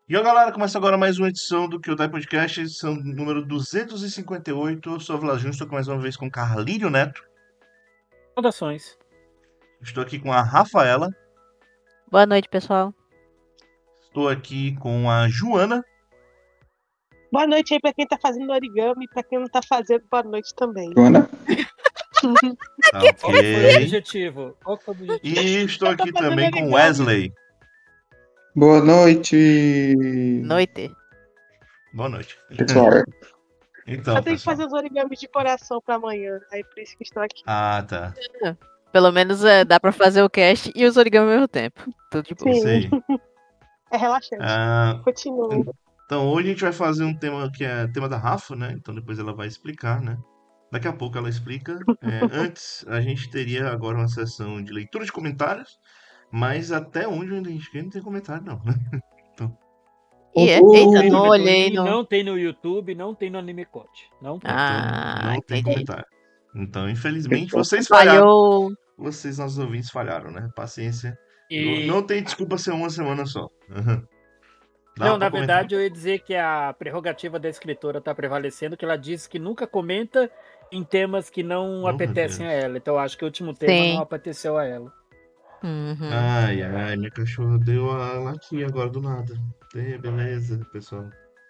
E ó, galera, começa agora mais uma edição do Kyodai Podcast, edição número 258. Eu sou o Vlajun, estou aqui mais uma vez com Carlírio Neto. Saudações. Estou aqui com a Rafaela. Boa noite, pessoal. Estou aqui com a Joana. Boa noite aí pra quem tá fazendo origami e pra quem não tá fazendo, boa noite também. Joana? Tá, Qual foi o ok. objetivo? Qual foi o objetivo? E estou aqui Eu tô fazendo também com origami. Wesley. Boa noite, Noite. Boa noite. pessoal. Então, Eu tenho que pessoal. fazer os origamis de coração pra amanhã, aí por isso que estou aqui. Ah, tá. Pelo menos dá pra fazer o cast e os origami ao mesmo tempo. Tudo de boa. Sim. Isso aí. É relaxante. Ah, Continua. então, hoje a gente vai fazer um tema que é tema da Rafa, né? Então depois ela vai explicar, né? Daqui a pouco ela explica. Antes, a gente teria agora uma sessão de leitura de comentários, mas até onde eu identifiquei não tem comentário, não. Eita, Tem não no olhei, Metonin, não. não tem no YouTube, não tem no Animecote. Não tem. Então, não tem entendi. comentário. Então, infelizmente, vocês falharam. Falhou. Vocês, nossos ouvintes, falharam, né? Paciência. E... Não tem desculpa ser uma semana só. Dá Não, pra na comentar. verdade eu ia dizer que a prerrogativa da escritora tá prevalecendo, que ela diz que nunca comenta em temas que não Oh, apetecem a meu Deus. ela. Então eu acho que o último tema Sim. não apeteceu a ela. Uhum. Ai, minha cachorra deu a latinha agora do nada. Beleza, pessoal.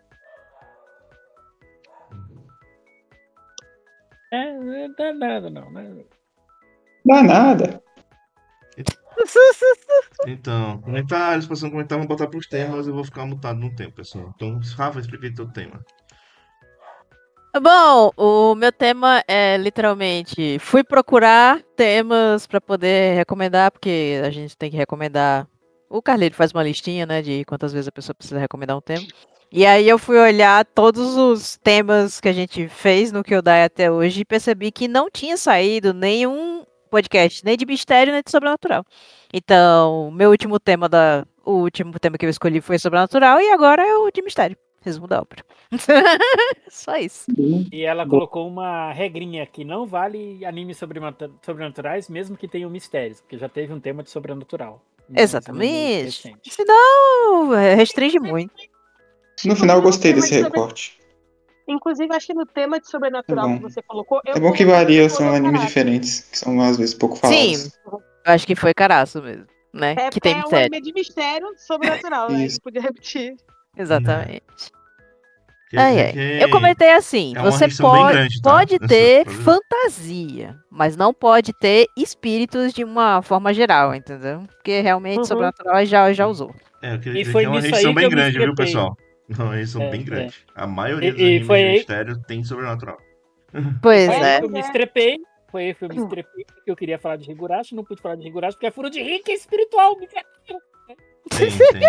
Não dá nada não, né? Dá nada. Então, comentários, passando comentário, vou botar pros temas, eu vou ficar mutado no tempo, pessoal. Então, Rafa, expliquei teu tema. Bom, o meu tema é literalmente fui procurar temas pra poder recomendar, porque a gente tem que recomendar. O Carleiro faz uma listinha, né, de quantas vezes a pessoa precisa recomendar um tema. E aí eu fui olhar todos os temas que a gente fez no Kyodai até hoje e percebi que não tinha saído nenhum podcast, nem de mistério, nem de sobrenatural. Então, o último tema que eu escolhi foi sobrenatural e agora é o de mistério. Resumo da ópera. Só isso. E ela colocou uma regrinha que não vale animes sobrenaturais, mesmo que tenham mistérios, porque já teve um tema de sobrenatural. Exatamente. Senão, restringe muito. No final eu gostei desse recorte. Inclusive, acho que no tema de sobrenatural É bom. que você colocou. É bom que varia, são animes diferentes, que são às vezes pouco falados. Sim, acho que foi caraço mesmo, né? É que tem um mistério. anime de mistério sobrenatural, né? Isso. Não podia repetir. Exatamente. Quer dizer que Eu comentei assim, é uma você restrição bem grande, tá? pode ter Pode ver. fantasia, mas não pode ter espíritos de uma forma geral, entendeu? Porque realmente Uhum. sobrenatural já usou. Eu queria E dizer foi que é uma nisso restrição aí que bem eu me grande, viu, estrepei. pessoal? É uma restrição É, bem grande. A maioria E- dos e animes foi de aí- mistério tem sobrenatural. Pois Foi aí é. que eu me estrepei. Foi aí que eu me estrepei, porque eu queria falar de Higurashi, não pude falar de Higurashi, porque é furo de rico e espiritual. Tem.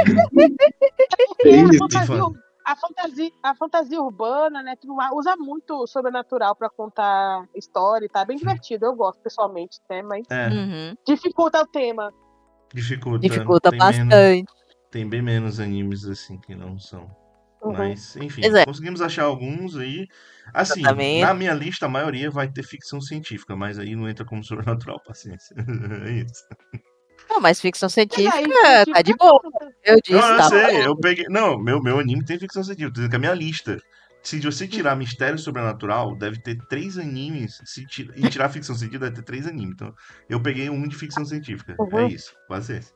Porque Isso. a fantasia urbana, né? Tu usa muito o sobrenatural pra contar história, tá bem divertido. Eu gosto pessoalmente, né? Mas Uhum. dificulta o tema. Dificulta Tem bastante. Tem bem menos animes assim que não são. Uhum. Mas, enfim, Pois é. conseguimos achar alguns aí. Assim, Exatamente. na minha lista, a maioria vai ter ficção científica, mas aí não entra como sobrenatural, paciência. É isso. Não, mas ficção científica Mas aí, tá de boa. Eu disse, Não, eu tá sei, bom. eu peguei. Não, meu anime tem ficção científica. Tô dizendo que a minha lista. Se você tirar mistério sobrenatural, deve ter 3 animes. E tirar ficção científica, deve ter 3 animes. Então, eu peguei um de ficção científica. Uhum. É isso, paciência.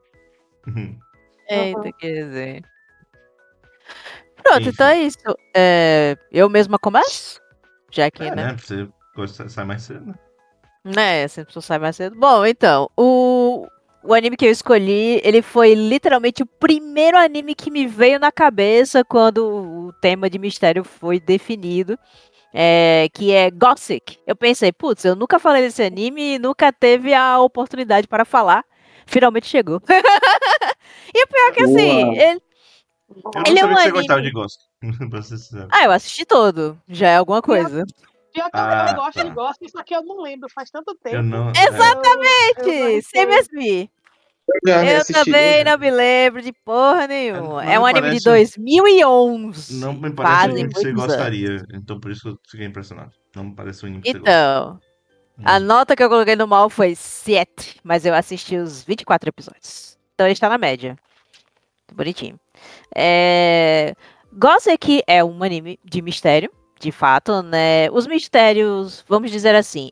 Eita, quer dizer. Pronto, Enfim. então é isso. Eu mesma começo? Já que, né? Você sai mais cedo, né? Né, sempre só sai mais cedo. Bom, então, o anime que eu escolhi, ele foi literalmente o primeiro anime que me veio na cabeça quando o tema de mistério foi definido, que é Gothic. Eu pensei, putz, eu nunca falei desse anime e nunca teve a oportunidade para falar. Finalmente chegou. E o pior é que assim, Boa. Eu ele não é um sabia que você anime. gostava de Ghost. Pra ser sincero. Eu assisti todo. Já é alguma coisa. Pior que Ah, eu gosto tá. de Ghost, só que eu não lembro, faz tanto tempo. Eu não. Exatamente! Sem mesmo. Eu já Eu reassisti. também não me lembro de porra nenhuma. Não É um me anime de parece- 2011. Não me parece um Fazem anime que você muitos anos. gostaria. Então por isso que eu fiquei impressionado. Não me parece um anime que você gosta. Então, a nota que eu coloquei no mal foi 7, mas eu assisti os 24 episódios. Então ele está na média. Bonitinho. Gothic é um anime de mistério, de fato, né? Os mistérios, vamos dizer assim,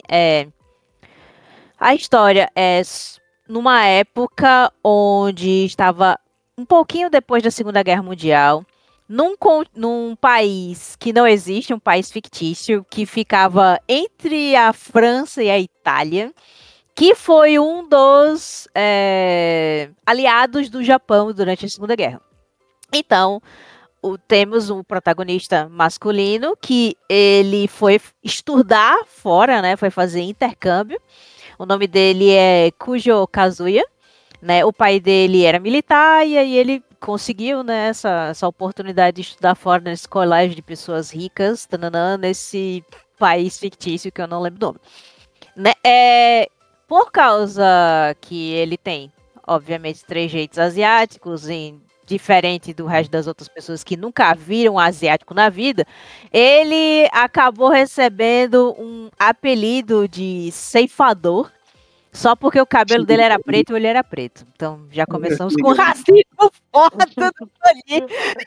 a história é numa época onde estava um pouquinho depois da Segunda Guerra Mundial, num país que não existe, um país fictício, que ficava entre a França e a Itália, que foi um dos aliados do Japão durante a Segunda Guerra. Então, temos um protagonista masculino que ele foi estudar fora, né? Foi fazer intercâmbio. O nome dele é Kujo Kazuya, né? O pai dele era militar e aí ele conseguiu, né, essa oportunidade de estudar fora nesse colégio de pessoas ricas, tananã, nesse país fictício que eu não lembro o nome. Né? Por causa que ele tem, obviamente, trejeitos asiáticos, diferente do resto das outras pessoas que nunca viram um asiático na vida, ele acabou recebendo um apelido de ceifador, só porque o cabelo dele era preto e ele era preto. Então, já começamos com racismo foda ali.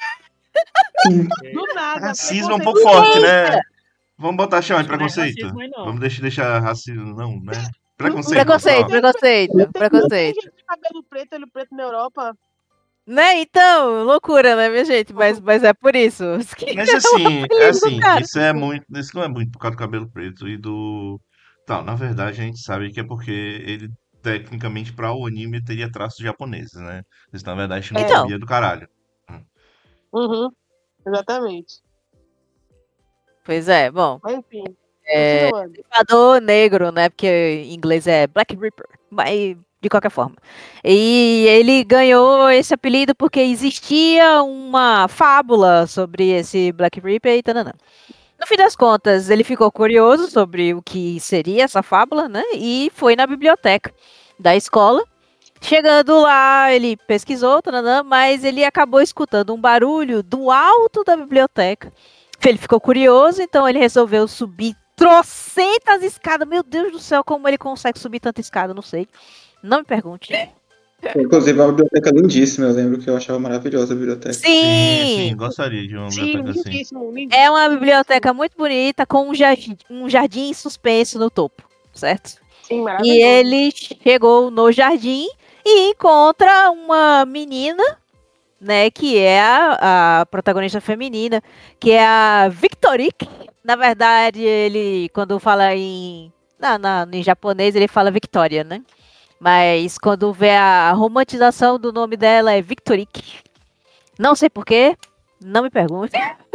Do nada. Racismo é um preconceito pouco forte, racista. né? Vamos botar chama de Não é preconceito? racismo aí, não. Vamos deixar racismo, não, né? Preconceito, Pronto. Preconceito. Não tem gente de cabelo preto, olho preto na Europa. Né? Então, loucura, né, minha gente? Mas é por isso. Mas assim, cara. isso não é muito por causa do cabelo preto e do. Tal, na verdade a gente sabe que é porque ele, tecnicamente, para o anime, teria traços japoneses, né? Isso, na verdade, xenofobia do caralho. Uhum, exatamente. Pois é, bom. Mas enfim, continuando. Ceifador negro, né? Porque em inglês é Black Reaper. Mas, de qualquer forma. E ele ganhou esse apelido porque existia uma fábula sobre esse Black Reaper e tananã. No fim das contas, ele ficou curioso sobre o que seria essa fábula, né? E foi na biblioteca da escola. Chegando lá, ele pesquisou, tananã, mas ele acabou escutando um barulho do alto da biblioteca. Ele ficou curioso, então ele resolveu subir trocentas escadas. Meu Deus do céu, como ele consegue subir tanta escada, não sei. Não me pergunte. Inclusive, é uma biblioteca lindíssima. Eu lembro que eu achava maravilhosa a biblioteca. Sim, gostaria de uma biblioteca assim. Lindíssimo. É uma biblioteca muito bonita, com um jardim suspenso no topo, certo? Sim, maravilhoso. E ele chegou no jardim e encontra uma menina, né, que é a protagonista feminina, que é a Victorique. Na verdade, ele, quando fala em japonês, ele fala Victoria, né? Mas quando vê a romantização do nome dela é Victorique. Não sei porquê, não me pergunte.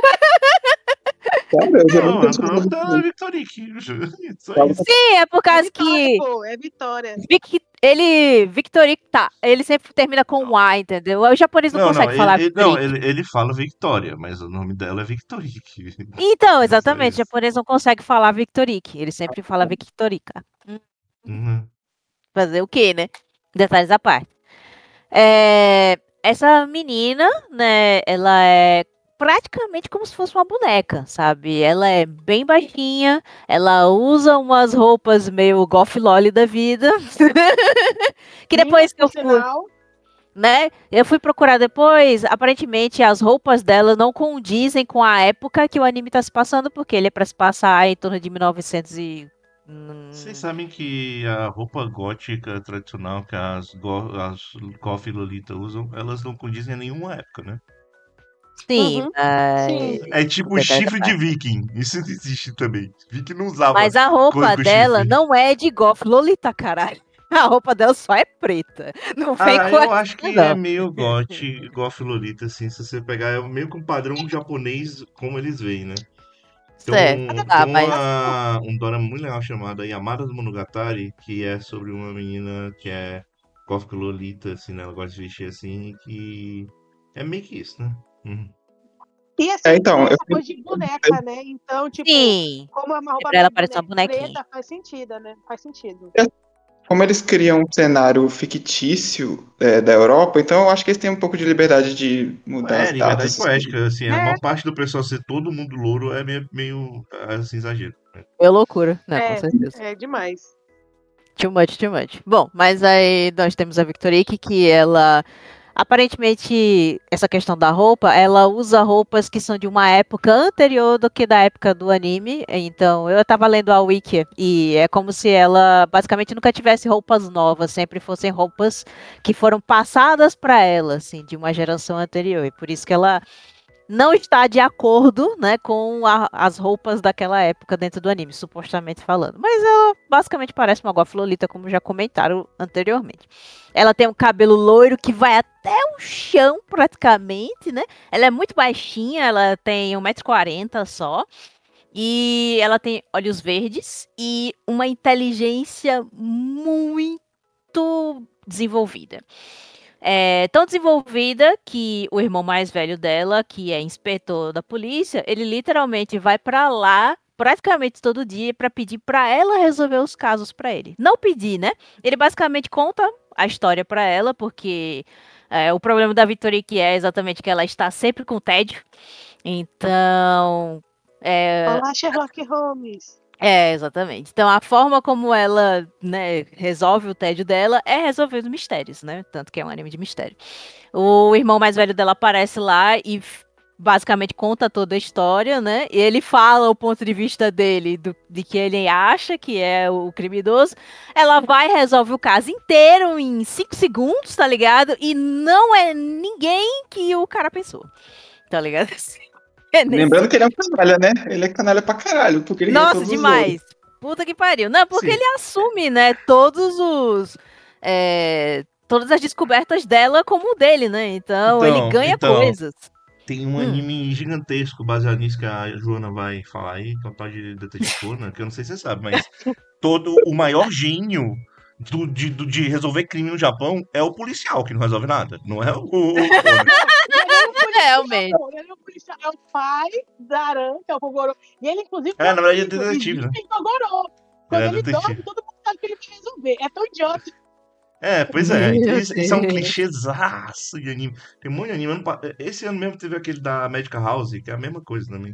Cara, eu já Não, nunca o tinha nome dela é Victorique. Só isso. Sim, é por causa que É Vitória. Victorique, tá, ele sempre termina com um A, entendeu? O japonês não consegue falar Victorique. ele fala Victoria, mas o nome dela é Victorique. Então, Só exatamente, o isso. japonês não consegue falar Victorique, ele sempre fala Victorica. Uhum. Fazer o quê, né? Detalhes à parte. Essa menina, né, ela é praticamente como se fosse uma boneca, sabe? Ela é bem baixinha, ela usa umas roupas meio goth loli da vida. Que depois que eu fui, né? Eu fui procurar depois, aparentemente as roupas dela não condizem com a época que o anime tá se passando, porque ele é pra se passar em torno de 1900 e... Vocês sabem que a roupa gótica tradicional que as goth e lolita usam, elas não condizem a nenhuma época, né? Sim, Uhum. mas... Sim. É tipo chifre de viking. Isso existe também. Viking não usava Mas a roupa coisa com dela chifre. não é de goth lolita, caralho. A roupa dela só é preta. Não vem com Eu essa, acho que é não. meio goth lolita, assim, se você pegar, é meio que um padrão japonês como eles veem, né? Certo. Tem Mas... um dorama muito legal chamado Yamada do Monogatari, que é sobre uma menina que é gótica lolita, assim, né? Ela gosta de vestir assim, que é meio que isso, né? Uhum. E assim, então, essa coisa de boneca, né? Então, tipo, Sim. como é uma roupa Pra ela meio parecer uma bonequinha. preta, faz sentido, né? Faz sentido. como eles criam um cenário fictício da Europa, então eu acho que eles têm um pouco de liberdade de mudar as Liberdade datas. poética, assim, a É. maior parte do pessoal ser todo mundo louro é meio assim, exagero. Né? É loucura, né? Com certeza. É demais. Too much, too much. Bom, mas aí nós temos a Victorique, que ela Aparentemente, essa questão da roupa, ela usa roupas que são de uma época anterior do que da época do anime. Então, eu tava lendo a Wiki e é como se ela basicamente nunca tivesse roupas novas, sempre fossem roupas que foram passadas para ela, assim, de uma geração anterior. E por isso que ela não está de acordo, né, com as roupas daquela época dentro do anime, supostamente falando. Mas ela basicamente parece uma Guaflolita, como já comentaram anteriormente. Ela tem um cabelo loiro que vai até o chão, praticamente, né? Ela é muito baixinha, ela tem 1,40 m só. E ela tem olhos verdes e uma inteligência muito desenvolvida. Tão desenvolvida que o irmão mais velho dela, que é inspetor da polícia, ele literalmente vai pra lá praticamente todo dia pra pedir pra ela resolver os casos pra ele. Não pedir, né? Ele basicamente conta a história pra ela, porque o problema da Victorique é exatamente que ela está sempre com tédio. Então, Olá, Sherlock Holmes. exatamente. Então, a forma como ela, né, resolve o tédio dela é resolvendo mistérios, né? Tanto que é um anime de mistério. O irmão mais velho dela aparece lá e basicamente conta toda a história, né? E ele fala o ponto de vista dele, de que ele acha que é o criminoso. Ela vai e resolve o caso inteiro em 5 segundos, tá ligado? E não é ninguém que o cara pensou, tá ligado? Lembrando que ele é um canalha, né? Ele é canalha pra caralho, porque ele ganha Nossa, todos os demais. Puta que pariu. Não, porque Sim. ele assume, né, todas as descobertas dela como o dele, né? Então, ele ganha Então, coisas. tem um Hum. anime gigantesco baseado nisso que a Joana vai falar aí, que é o tal de Detetive Conan, que eu não sei se você sabe, mas todo o maior gênio de resolver crime no Japão é o policial, que não resolve nada, não é o Conan. Não é nem o policial, Realmente. não. Não é nem o policial, é o pai da Aran, que é o Kogoro. E ele, inclusive, Na verdade é comigo, detetive, né? existe em Kogoro. Ele Quando é ele dorme, detetive. todo mundo sabe que ele vai resolver. É tão idiota. Pois é, Meu isso é um Deus. clichêzaço de anime. Tem um monte de anime. Esse ano mesmo teve aquele da Magic House, que é a mesma coisa também.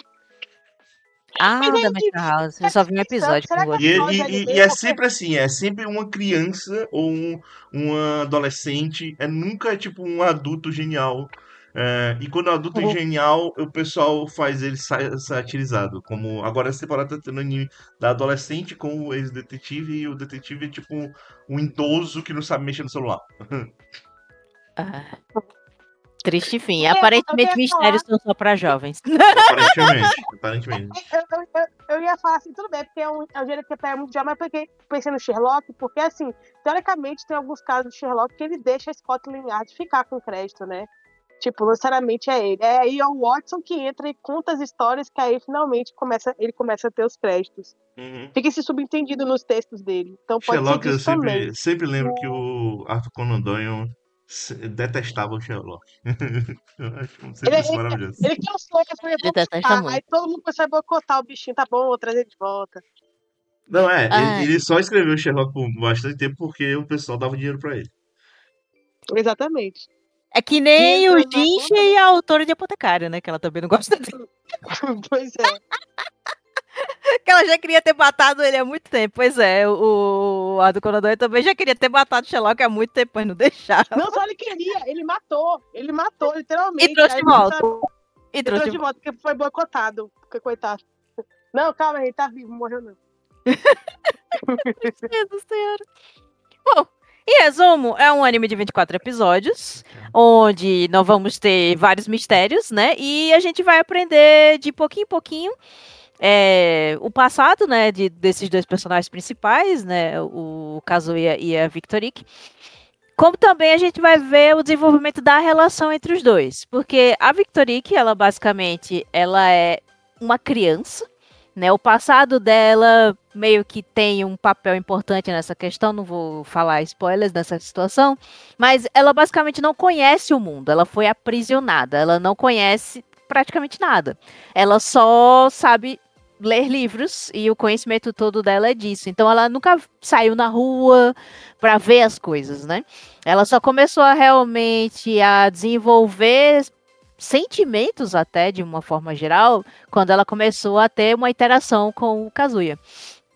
Mas Ah, aí da eu Magic fico House. Eu só vi um pensando, episódio que eu não será que é E, gostei. só de e, e anime? é Porque sempre assim, é sempre uma criança ou um adolescente, nunca tipo um adulto genial. E quando o adulto é genial, o pessoal faz ele satirizado. Como agora essa temporada tá tendo anime da adolescente com o ex-detetive, e o detetive é tipo um idoso que não sabe mexer no celular. Ah, triste fim. eu Aparentemente, ia falar, mistérios são só pra jovens. Aparentemente. eu ia falar assim, tudo bem, porque é um gênero que é muito jovem, mas porque pensei no Sherlock, porque assim, teoricamente tem alguns casos do Sherlock que ele deixa a Scotland Yard ficar com crédito, né? Tipo, não necessariamente é ele. É aí é o Watson que entra e conta as histórias que aí finalmente ele começa a ter os créditos. Uhum. Fica esse subentendido nos textos dele. Então pode ser Sherlock, eu disso também. sempre lembro que o Arthur Conan Doyle detestava o Sherlock. Eu acho Ele, sempre isso ele, maravilhoso. ele cansou, que foi Ele detesta boicotar. Aí muito. todo mundo começou a boicotar o bichinho. Tá bom, vou trazer de volta. Não, Ah, ele só escreveu Sherlock por bastante tempo porque o pessoal dava dinheiro pra ele. Exatamente. é que Dinheiro nem o entrando na Jinx conta, né? e a autora de Apotecário, né? Que ela também não gosta dele. Pois é. Que ela já queria ter matado ele há muito tempo. Pois é, a do Conan Doyle também já queria ter matado o Sherlock há muito tempo, mas não deixava. Não só ele queria, ele matou. Ele matou, E literalmente. trouxe Aí de volta. começaram. E Ele trouxe trouxe de de volta. volta, porque foi boicotado. Porque, coitado. Não, calma, ele tá vivo, morreu não. Meu Deus do céu. Bom, em resumo, é um anime de 24 episódios, onde nós vamos ter vários mistérios, né? E a gente vai aprender de pouquinho em pouquinho o passado, né, desses dois personagens principais, né? O Kazuya e a Victorique. Como também a gente vai ver o desenvolvimento da relação entre os dois. Porque a Victorique, ela basicamente, ela é uma criança, né? O passado dela meio que tem um papel importante nessa questão, não vou falar spoilers nessa situação, mas ela basicamente não conhece o mundo, ela foi aprisionada, ela não conhece praticamente nada. Ela só sabe ler livros e o conhecimento todo dela é disso. Então ela nunca saiu na rua para ver as coisas, né? Ela só começou a realmente a desenvolver sentimentos até de uma forma geral quando ela começou a ter uma interação com o Kazuya.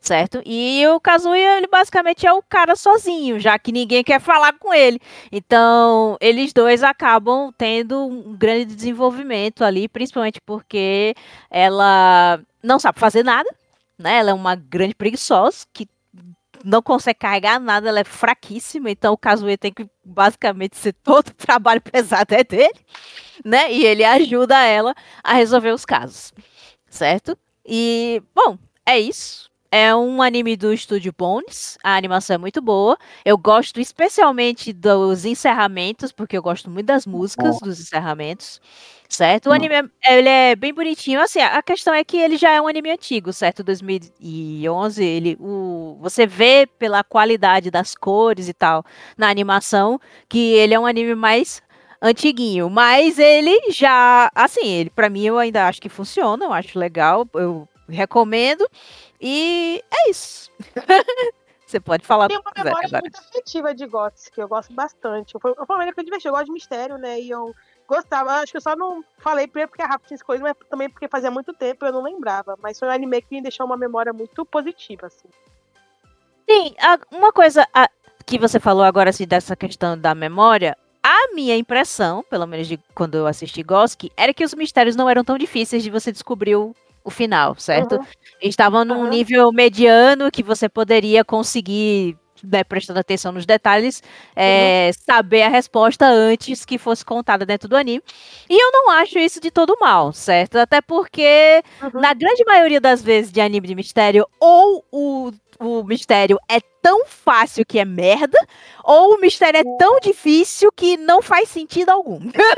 certo? E o Kazuya, ele basicamente é o cara sozinho, já que ninguém quer falar com ele. Então, eles dois acabam tendo um grande desenvolvimento ali, principalmente porque ela não sabe fazer nada, né? Ela é uma grande preguiçosa que não consegue carregar nada, ela é fraquíssima, então o Kazuya tem que basicamente ser todo o trabalho pesado é dele, né? E ele ajuda ela a resolver os casos, certo? E, bom, é isso. É um anime do estúdio Bones. A animação é muito boa. Eu gosto especialmente dos encerramentos, porque eu gosto muito das músicas dos encerramentos, certo? O anime ele é bem bonitinho. Assim, a questão é que ele já é um anime antigo, certo? 2011, você vê pela qualidade das cores e tal na animação que ele é um anime mais antiguinho, mas ele já, assim, ele para mim eu ainda acho que funciona, eu acho legal, eu recomendo e é isso. Você pode falar o Tem que uma quiser memória agora. muito afetiva de GOTS, que eu gosto bastante. Foi uma maneira que eu diverti. Eu gosto de mistério, né? E eu gostava. Acho que eu só não falei primeiro porque a Rafa tinha escolhido, mas também porque fazia muito tempo e eu não lembrava. Mas foi um anime que me deixou uma memória muito positiva, assim. Sim, uma coisa que você falou agora assim dessa questão da memória, a minha impressão, pelo menos de quando eu assisti Gothic, era que os mistérios não eram tão difíceis de você descobrir o final, certo? Uhum. Estavam num Uhum. nível mediano que você poderia conseguir, né, prestando atenção nos detalhes, saber a resposta antes que fosse contada dentro do anime. E eu não acho isso de todo mal, certo? Até porque, Uhum. na grande maioria das vezes de anime de mistério, ou o mistério é tão fácil que é merda, ou o mistério é tão difícil que não faz sentido algum.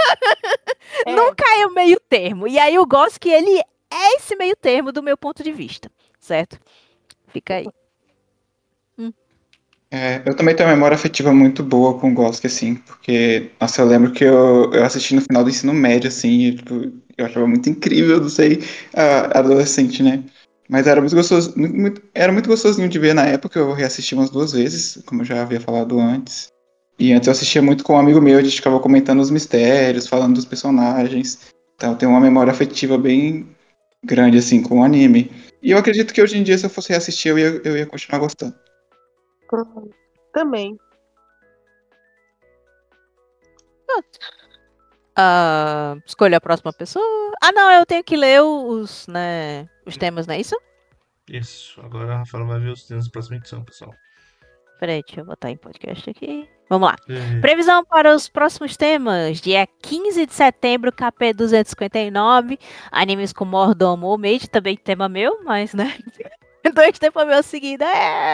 Nunca é o meio termo. E aí eu gosto que ele é esse meio termo do meu ponto de vista, certo? Fica aí. Eu também tenho uma memória afetiva muito boa com o Gothic, assim, porque, nossa, eu lembro que eu assisti no final do ensino médio, assim, e, tipo, eu achava muito incrível, não sei, adolescente, né? Mas era muito gostoso, era muito gostosinho de ver na época, eu reassisti umas 2 vezes, como eu já havia falado antes. E antes eu assistia muito com um amigo meu, a gente ficava comentando os mistérios, falando dos personagens. Então eu tenho uma memória afetiva bem grande, assim, com o anime. E eu acredito que hoje em dia, se eu fosse reassistir, eu ia continuar gostando. Também. Escolha a próxima pessoa. Ah, não, eu tenho que ler os temas, não é isso? Isso. Agora a Rafaela vai ver os temas da próxima edição, pessoal. Peraí, deixa eu botar em podcast aqui. Vamos lá. É, Previsão para os próximos temas. Dia 15 de setembro, KP 259. Animes com Mordomo ou Maid. Também tema meu, mas, né? 2 temas meus seguidos.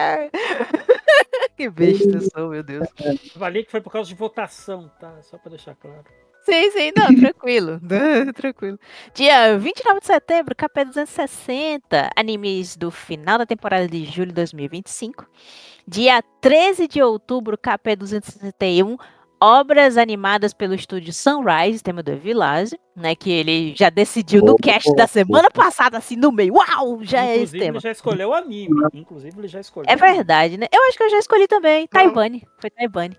Que besta eu sou, meu Deus. Falei que foi por causa de votação, tá? Só pra deixar claro. Sim, não, tranquilo. Tranquilo. Dia 29 de setembro, KP 260. Animes do final da temporada de julho de 2025. Dia 13 de outubro, KP 261, obras animadas pelo estúdio Sunrise, tema do Village, né, que ele já decidiu no cast da semana passada, assim, no meio. Uau, já é esse Inclusive, ele tema. já escolheu o anime. Inclusive, ele já escolheu É o anime. verdade, né? Eu acho que eu já escolhi também. Taibane. Foi Taibane.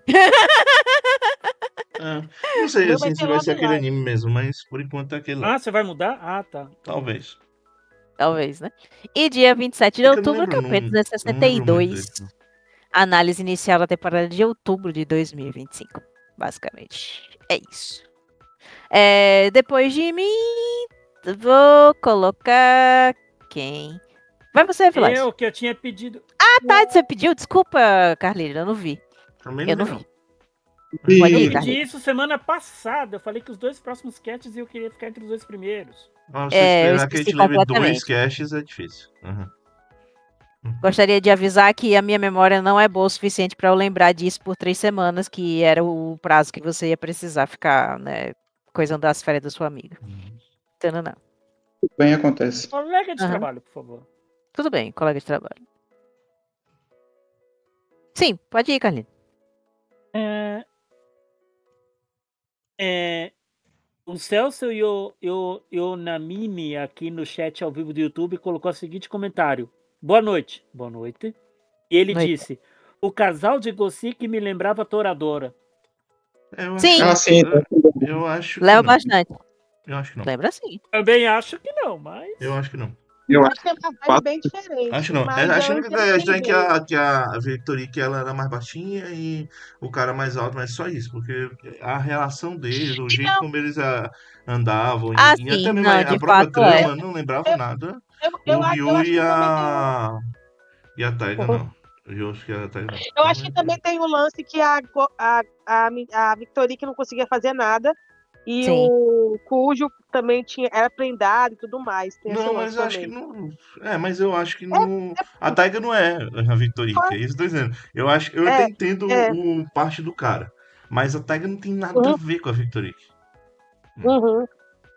não sei Meu vai assim, ser se vai Love ser aquele Live. anime mesmo, mas por enquanto é aquele lá. Ah, você vai mudar? Ah, tá. Talvez. Talvez, né? E dia 27 de É que eu não outubro, lembro o KP nome. Eu não lembro muito 262. dele. Não. Análise inicial da temporada de outubro de 2025. Basicamente. É isso. Depois de mim, vou colocar quem? Vai você, Vilas. Eu que eu tinha pedido. Ah, tá. Você pediu? Desculpa, Carlinhos. Eu não vi. Também Eu não não vi, vi. E- Pode Eu ir, pedi Carlinhos. isso semana passada. Eu falei que os 2 próximos casts eu queria ficar entre os 2 primeiros. Ah, você Eu esperar que a esqueci gente leve 2 completamente. caches é difícil. Gostaria de avisar que a minha memória não é boa o suficiente para eu lembrar disso por 3 semanas, que era o prazo que você ia precisar ficar, né, coisando as férias da sua amiga. Então, não. Bem acontece. Colega de Aham. trabalho, por favor. Tudo bem, colega de trabalho. Sim, pode ir, Carlinhos. O Celso Yonamini aqui no chat ao vivo do YouTube colocou o seguinte comentário. Boa noite. Boa noite. E ele Noite. disse: o casal de Gossip me lembrava Toradora. Sim. Sim. Eu acho que Leva não. bastante. Eu acho que não. Lembra sim. Também acho que não, mas. Eu acho que não. Eu Eu acho acho que é uma vibe quatro. bem diferente, Acho não. mas Acho eu que entendo é quem estranho vê. que a Victorique ela era mais baixinha e o cara mais alto, mas só isso, porque a relação deles, o jeito Não, como eles andavam, Ah, e até sim, mesmo não, a de própria fato é. trama, não lembrava nada. O eu Ryu acho que também tem um. e a Taiga Uhum. não. Eu acho que a Taiga não. Eu Então, acho que também tem o lance que a Victorique não conseguia fazer nada e Sim. o Cujo também era prendado e tudo mais. Tem esse não, lance mas eu acho que também. não. É, mas eu acho que É, não. A Taiga não é a Victorique, é isso que eu tô dizendo. Eu até é, entendo é. o parte do cara, mas a Taiga não tem nada a Uhum, ver com a Victorique. uhum.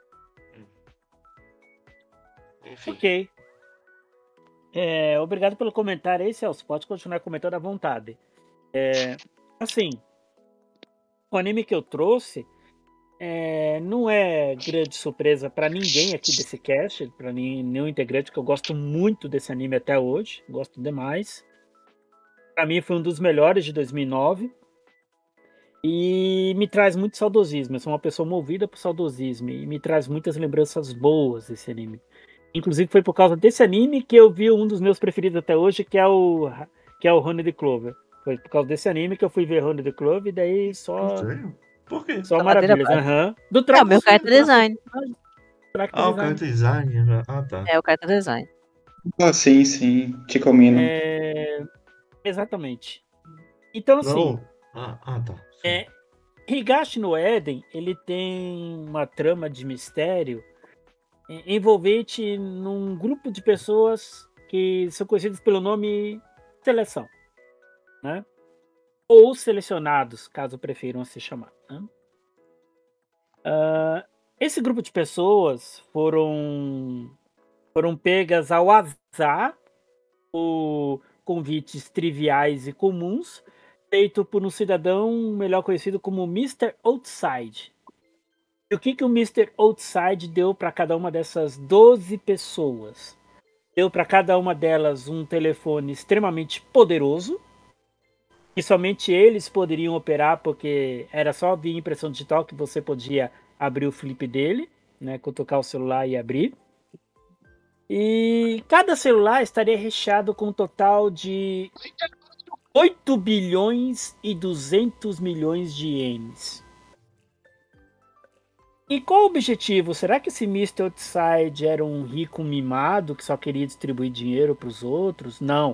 Enfim. Ok. Obrigado pelo comentário aí, Celso. Pode continuar comentando à vontade. Assim, o anime que eu trouxe não é grande surpresa para ninguém aqui desse cast, para nenhum integrante, que eu gosto muito desse anime até hoje. Gosto demais. Para mim foi um dos melhores de 2009 e me traz muito saudosismo. Eu sou uma pessoa movida por saudosismo e me traz muitas lembranças boas esse anime. Inclusive foi por causa desse anime que eu vi um dos meus preferidos até hoje, que é o Honey the Clover. Foi por causa desse anime que eu fui ver Honey the Clover e daí Sério? Por quê? só Só ladeira maravilhas. abaixo. Aham. Do É o meu traço, character design. character Ah, o design. character design. Ah, tá. É o character design. Ah, sim, sim. Te combinam. Exatamente. Então assim, Não. Tá. Sim. Higashi no Eden, ele tem uma trama de mistério envolvente num grupo de pessoas que são conhecidas pelo nome seleção, né? Ou selecionados, caso prefiram se chamar, né? Esse grupo de pessoas foram pegas ao azar por convites triviais e comuns, feito por um cidadão melhor conhecido como Mr. Outside. E o que o Mr. Outside deu para cada uma dessas 12 pessoas? Deu para cada uma delas um telefone extremamente poderoso, que somente eles poderiam operar, porque era só via impressão digital que você podia abrir o flip dele, né, tocar o celular e abrir. E cada celular estaria recheado com um total de 8 bilhões e 200 milhões de ienes. E qual o objetivo? Será que esse Mr. Outside era um rico mimado que só queria distribuir dinheiro para os outros? Não.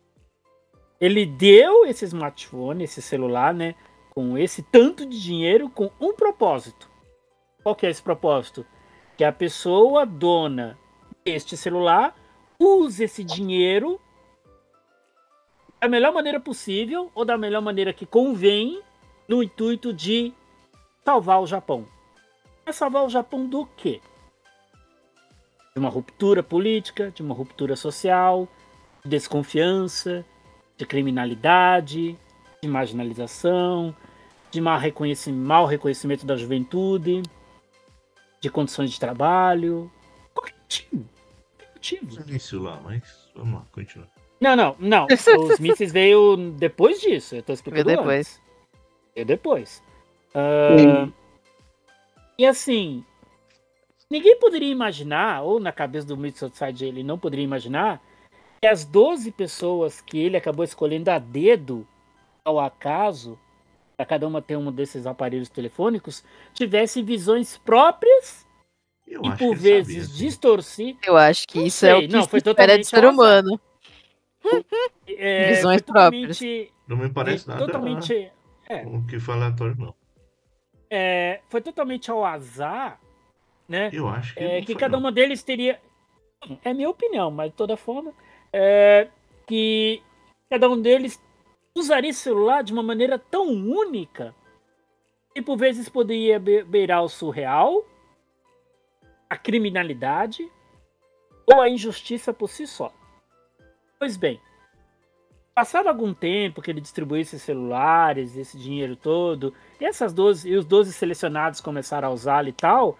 Ele deu esse smartphone, esse celular, né, com esse tanto de dinheiro com um propósito. Qual que é esse propósito? Que a pessoa dona deste celular use esse dinheiro da melhor maneira possível ou da melhor maneira que convém no intuito de salvar o Japão. Mas salvar o Japão do quê? De uma ruptura política, de uma ruptura social, de desconfiança, de criminalidade, de marginalização, de mau reconhecimento da juventude, de condições de trabalho. Qualquer motivo. Início lá, mas vamos lá, continua. Não. Os mísseis veio depois disso. Eu tô explicando Veio depois. antes. Veio depois. Sim. E assim, ninguém poderia imaginar, ou na cabeça do Mr. Outside ele não poderia imaginar, que as 12 pessoas que ele acabou escolhendo a dedo, ao acaso, para cada uma ter um desses aparelhos telefônicos, tivessem visões próprias Eu e acho que por ele sabia, vezes sim. distorcer. Eu acho que Não isso é o sei, que não, se foi espera de totalmente ser ao azar. humano. Foi Visões próprias. totalmente. Não me parece nada Totalmente. o que foi aleatório, não. Foi totalmente ao azar, né? Eu acho que não Que foi, cada não. uma deles teria. É minha opinião, mas de toda forma. Que cada um deles usaria esse celular de uma maneira tão única que por vezes poderia beirar o surreal, a criminalidade ou a injustiça por si só. Pois bem, passado algum tempo que ele distribuiu esses celulares, esse dinheiro todo, e os 12 selecionados começaram a usá-lo e tal,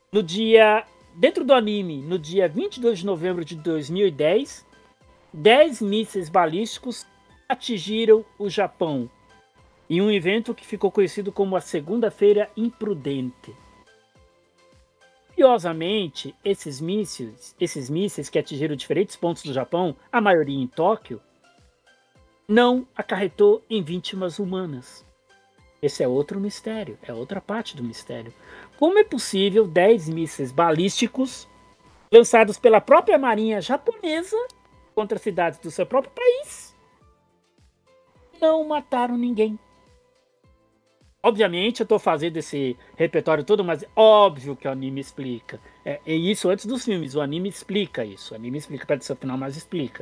dentro do anime, no dia 22 de novembro de 2010, 10 mísseis balísticos atingiram o Japão, em um evento que ficou conhecido como a Segunda-feira Imprudente. Curiosamente, esses mísseis que atingiram diferentes pontos do Japão, a maioria em Tóquio, não acarretou em vítimas humanas. Esse é outro mistério, é outra parte do mistério. Como é possível 10 mísseis balísticos lançados pela própria marinha japonesa contra cidades do seu próprio país não mataram ninguém? Obviamente eu estou fazendo esse repertório todo, mas é óbvio que o anime explica. É isso antes dos filmes, o anime explica isso. O anime explica para o final, mas explica.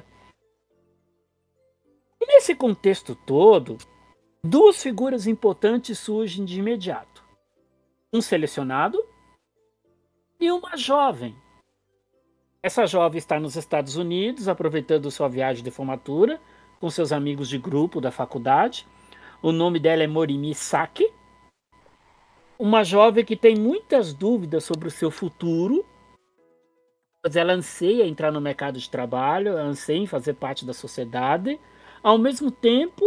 E nesse contexto todo, duas figuras importantes surgem de imediato. Um selecionado e uma jovem. Essa jovem está nos Estados Unidos, aproveitando sua viagem de formatura, com seus amigos de grupo da faculdade. O nome dela é Morimi Saki. Uma jovem que tem muitas dúvidas sobre o seu futuro, pois ela anseia entrar no mercado de trabalho, anseia em fazer parte da sociedade. Ao mesmo tempo,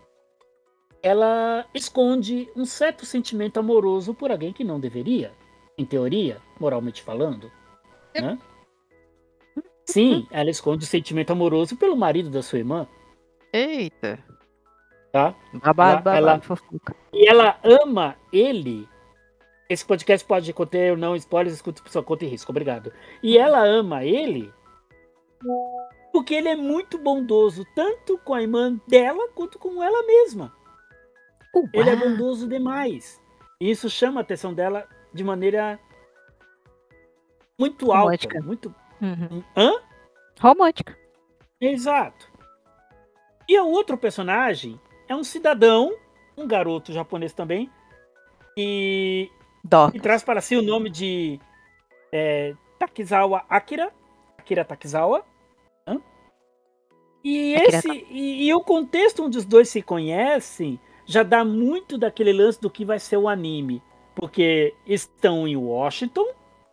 ela esconde um certo sentimento amoroso por alguém que não deveria, em teoria, moralmente falando, né? Sim, ela esconde o sentimento amoroso pelo marido da sua irmã, Eita. tá? Babado, fofoca. E ela ama ele. Esse podcast pode conter ou não spoilers, escute por sua conta e risco, obrigado. E ela ama ele porque ele é muito bondoso, tanto com a irmã dela quanto com ela mesma. Ele é bondoso demais. E isso chama a atenção dela de maneira muito romântica. alta. Muito... Uhum. Hã? Romântica. Exato. E o outro personagem é um cidadão, um garoto japonês também, que traz para si o nome de Takizawa Akira Takizawa. E o contexto onde os dois se conhecem já dá muito daquele lance do que vai ser o anime. Porque estão em Washington,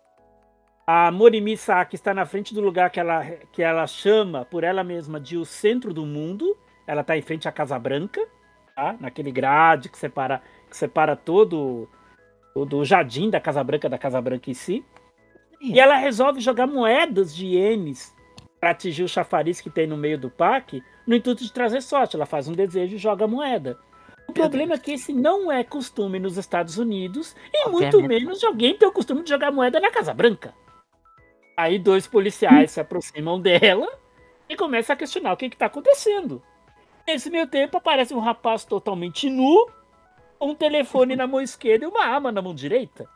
a Morimi Saki está na frente do lugar que ela chama por ela mesma de o centro do mundo. Ela está em frente à Casa Branca, tá? Naquele grade que separa todo o jardim da Casa Branca em si. E ela resolve jogar moedas de ienes para atingir o chafariz que tem no meio do parque, no intuito de trazer sorte. Ela faz um desejo e joga a moeda. O problema é que esse não é costume nos Estados Unidos, e muito menos de alguém ter o costume de jogar moeda na Casa Branca. Aí 2 policiais se aproximam dela e começam a questionar o que está acontecendo. Nesse meio tempo aparece um rapaz totalmente nu, com um telefone na mão esquerda e uma arma na mão direita.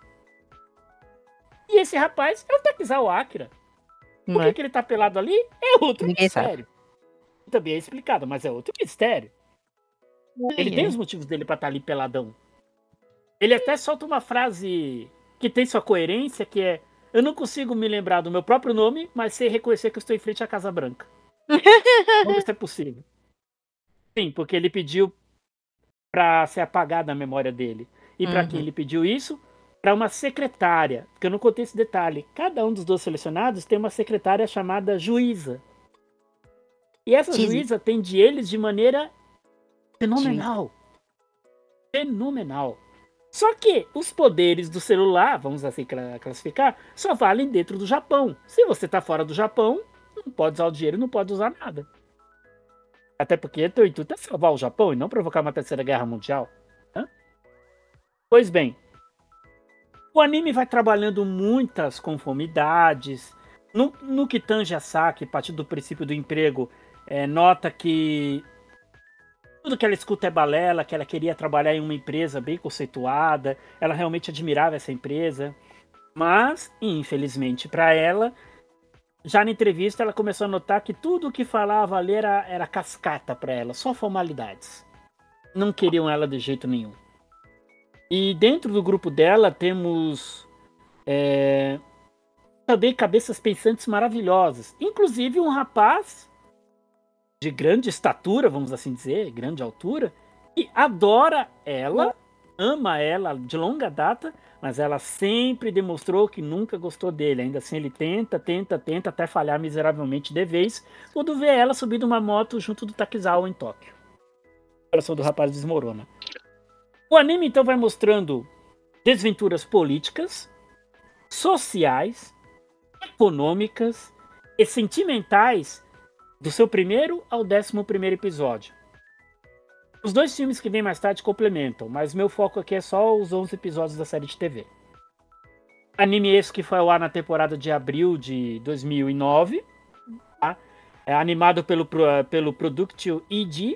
E esse rapaz é o Takizawa Akira. Por que ele tá pelado ali? É outro mistério. Também é explicado, mas é outro mistério. Ele tem os motivos dele pra estar ali peladão. Ele até solta uma frase que tem sua coerência, que é: eu não consigo me lembrar do meu próprio nome, mas sei reconhecer que eu estou em frente à Casa Branca. Vamos ver se é possível. Sim, porque ele pediu pra ser apagado a memória dele. E pra quem ele pediu isso? Para uma secretária, porque eu não contei esse detalhe. Cada um dos 2 selecionados tem uma secretária chamada juíza. E essa juíza atende eles de maneira fenomenal. Fenomenal. Só que os poderes do celular, vamos assim classificar, só valem dentro do Japão. Se você está fora do Japão, não pode usar o dinheiro, não pode usar nada. Até porque teu intuito é salvar o Japão e não provocar uma 3ª guerra mundial. Né? Pois bem, o anime vai trabalhando muitas conformidades. No que tange a Saki, a partir do princípio do emprego, nota que tudo que ela escuta é balela, que ela queria trabalhar em uma empresa bem conceituada, ela realmente admirava essa empresa. Mas, infelizmente para ela, já na entrevista ela começou a notar que tudo o que falava ali era cascata para ela, só formalidades. Não queriam ela de jeito nenhum. E dentro do grupo dela temos também cabeças pensantes maravilhosas. Inclusive um rapaz de grande estatura, vamos assim dizer, grande altura, que adora ela, ama ela de longa data, mas ela sempre demonstrou que nunca gostou dele. Ainda assim ele tenta, até falhar miseravelmente de vez, quando vê ela subindo uma moto junto do Takizawa em Tóquio. O coração do rapaz desmorona. O anime então vai mostrando desventuras políticas, sociais, econômicas e sentimentais do seu primeiro ao 11º episódio. Os 2 filmes que vêm mais tarde complementam, mas meu foco aqui é só os 11 episódios da série de TV. Anime esse que foi ao ar na temporada de abril de 2009. Tá? É animado pelo Productio ID.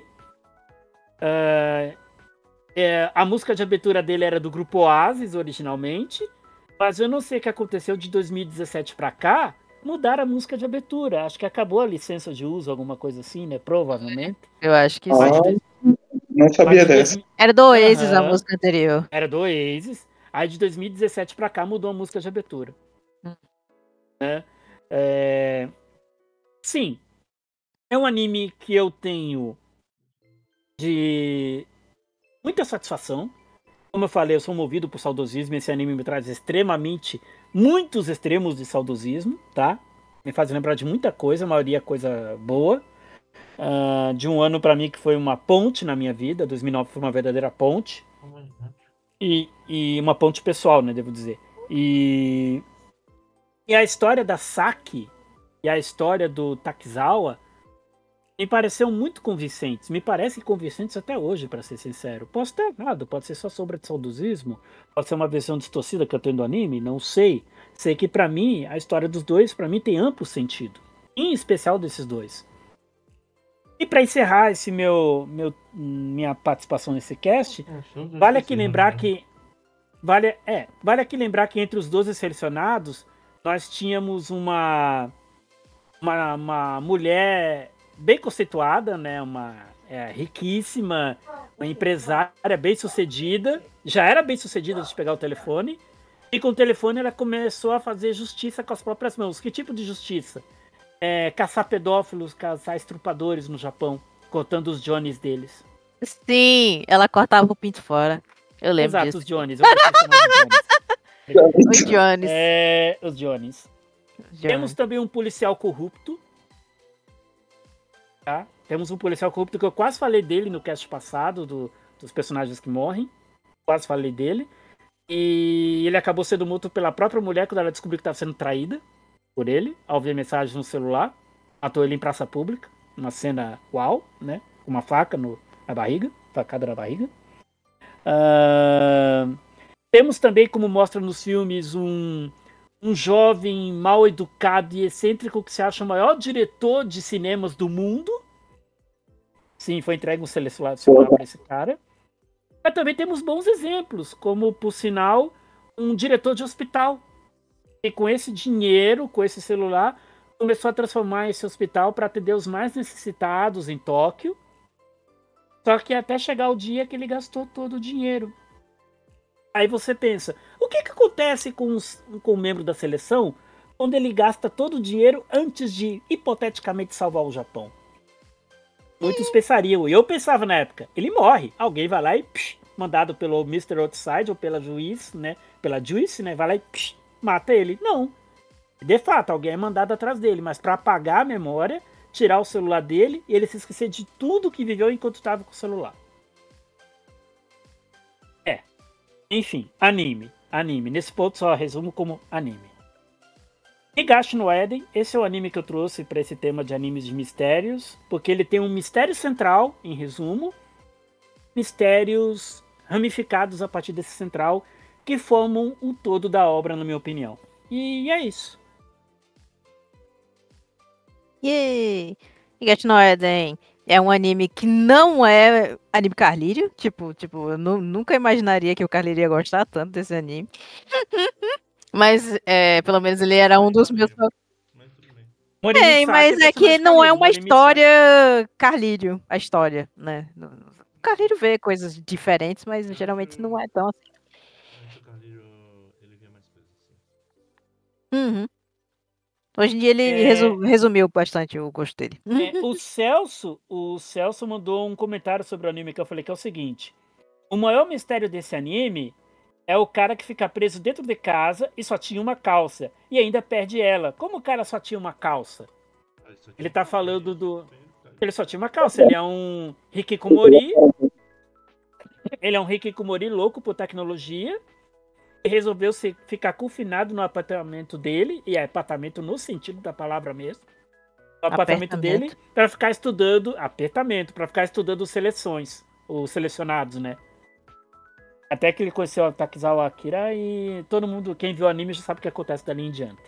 A música de abertura dele era do grupo Oasis originalmente, mas eu não sei o que aconteceu de 2017 pra cá, mudaram a música de abertura. Acho que acabou a licença de uso, alguma coisa assim, né? Provavelmente. Eu acho que Mas sim. de- Não mas sabia de dessa. 2000 Era do Oasis a Aham. música anterior. Era do Oasis. Aí de 2017 pra cá mudou a música de abertura. Né? Sim, é um anime que eu tenho de muita satisfação. Como eu falei, eu sou movido por saudosismo. Esse anime me traz muitos extremos de saudosismo, tá? Me faz lembrar de muita coisa, a maioria coisa boa. De um ano pra mim que foi uma ponte na minha vida. 2009 foi uma verdadeira ponte. E uma ponte pessoal, né, devo dizer. E a história da Saki e a história do Takizawa me pareceram muito convincentes. Me parecem convincentes até hoje, para ser sincero. Posso estar errado, pode ser só sombra de saudosismo, pode ser uma versão distorcida que eu tenho do anime, não sei. Sei que para mim, a história dos dois, para mim, tem amplo sentido. Em especial desses dois. E para encerrar esse minha participação nesse cast, vale aqui lembrar que entre os 12 selecionados, nós tínhamos uma mulher bem conceituada, né? Riquíssima, uma empresária bem sucedida, já era bem sucedida de pegar o telefone, e com o telefone ela começou a fazer justiça com as próprias mãos. Que tipo de justiça? Caçar pedófilos, caçar estrupadores no Japão, cortando os Johnnies deles. Sim, ela cortava o pinto fora. Eu lembro Exato, disso. os Johnnies. Eu prefiro chamar de Johnnies. Os Jones. Os Johnnies. Temos também um policial corrupto. Tá? Temos um policial corrupto que eu quase falei dele no cast passado, dos personagens que morrem. Quase falei dele. E ele acabou sendo morto pela própria mulher quando ela descobriu que estava sendo traída por ele, ao ver mensagem no celular. Matou ele em praça pública. Uma cena uau, né? Com uma faca na barriga. Facada na barriga. Temos também, como mostra nos filmes, um jovem mal educado e excêntrico que se acha o maior diretor de cinemas do mundo. Sim, foi entregue um celular para esse cara. Mas também temos bons exemplos, como, por sinal, um diretor de hospital. E com esse dinheiro, com esse celular, começou a transformar esse hospital para atender os mais necessitados em Tóquio. Só que até chegar o dia que ele gastou todo o dinheiro. Aí você pensa, o que acontece com um membro da seleção quando ele gasta todo o dinheiro antes de, hipoteticamente, salvar o Japão? Muitos pensariam, e eu pensava na época, ele morre. Alguém vai lá e, mandado pelo Mr. Outside ou pela Juice, né? Pela Juice, né? Vai lá e mata ele. Não. De fato, alguém é mandado atrás dele, mas para apagar a memória, tirar o celular dele e ele se esquecer de tudo que viveu enquanto estava com o celular. Enfim, anime. Nesse ponto só resumo como anime. Higashi no Eden, esse é o anime que eu trouxe para esse tema de animes de mistérios, porque ele tem um mistério central, em resumo, mistérios ramificados a partir desse central, que formam o todo da obra, na minha opinião. E é isso. Yay! Higashi no Eden é um anime que não é anime Carlírio. Tipo, eu nunca imaginaria que o Carlírio ia gostar tanto desse anime. Mas, pelo menos ele era um dos meus... mas é que não é uma história Carlírio, a história, né? O Carlírio vê coisas diferentes, mas geralmente não é tão assim. O Carlinho, ele vê mais coisas assim. Uhum. Hoje em dia ele resumiu bastante o gosto dele. O Celso mandou um comentário sobre o anime que eu falei, que é o seguinte: o maior mistério desse anime é o cara que fica preso dentro de casa e só tinha uma calça, e ainda perde ela. Como o cara só tinha uma calça? Ele tá falando ele só tinha uma calça, ele é um hikikomori. Ele é um hikikomori louco por tecnologia. resolveu ficar confinado no apartamento dele, e é apartamento no sentido da palavra mesmo. No apartamento dele, para ficar estudando, para ficar estudando seleções, os selecionados, né? Até que ele conheceu o Takizawa Akira e todo mundo, quem viu o anime já sabe o que acontece dali em diante.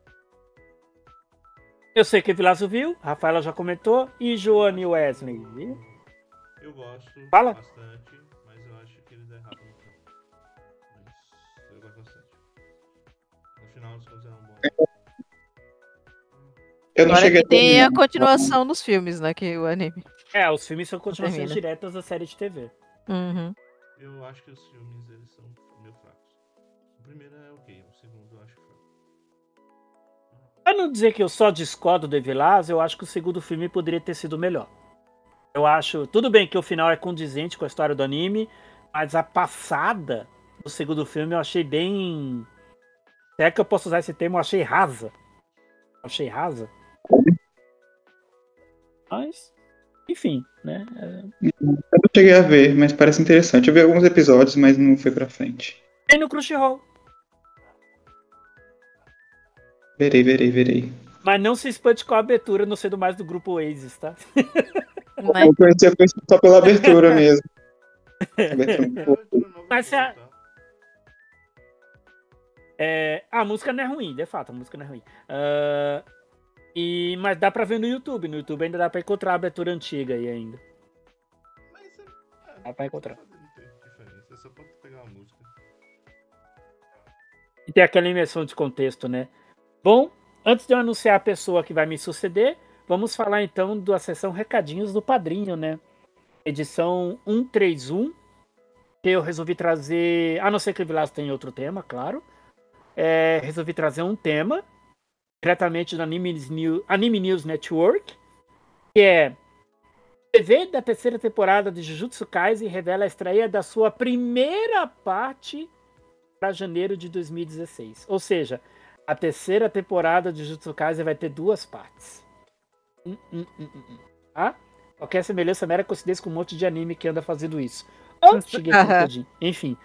Eu sei que o Vilazo viu, a Rafaela já comentou, e Joane e Wesley, viu? Eu gosto Fala. bastante, mas eu acho que eles erraram no final. Mas eu gosto bastante. No final, as coisas eram bom. Eu não Agora cheguei que tem a terminar. continuação nos filmes, né? Que o anime. Os filmes são continuações Termina. diretas da série de TV. Uhum. Eu acho que os filmes, eles são meio fracos. O primeiro é ok, o segundo eu acho fraco. Pra não dizer que eu só discordo do Evilás, eu acho que o segundo filme poderia ter sido melhor. Eu acho, tudo bem que o final é condizente com a história do anime, mas a passada do segundo filme eu achei bem... Se é que eu posso usar esse termo, eu achei rasa. Mas, enfim, né? Eu não cheguei a ver, mas parece interessante. Eu vi alguns episódios, mas não foi pra frente. Tem no Crunchyroll. Verei. Mas não se espante com a abertura, não sendo mais do grupo Oasis, tá? Né? Eu conhecia só pela abertura mesmo. Abertura muito boa. Mas se a... a música não é ruim, de fato, a música não é ruim. Mas dá pra ver no YouTube. No YouTube ainda dá pra encontrar a abertura antiga aí ainda. Dá pra encontrar. Não tem diferença, é só pra pegar uma música. E tem aquela imersão de contexto, né? Bom, antes de eu anunciar a pessoa que vai me suceder, vamos falar então da sessão Recadinhos do Padrinho, né? Edição 131, que eu resolvi trazer, a não ser que o Vilas tenha outro tema, claro. Resolvi trazer um tema diretamente do Anime News Network, que é TV da terceira temporada de Jujutsu Kaisen revela a estreia da sua primeira parte para janeiro de 2016. Ou seja, a terceira temporada de Jujutsu Kaisen vai ter 2 partes. Tá? Qualquer semelhança mera coincidência com um monte de anime que anda fazendo isso. Shingeki no Kyojin. Enfim.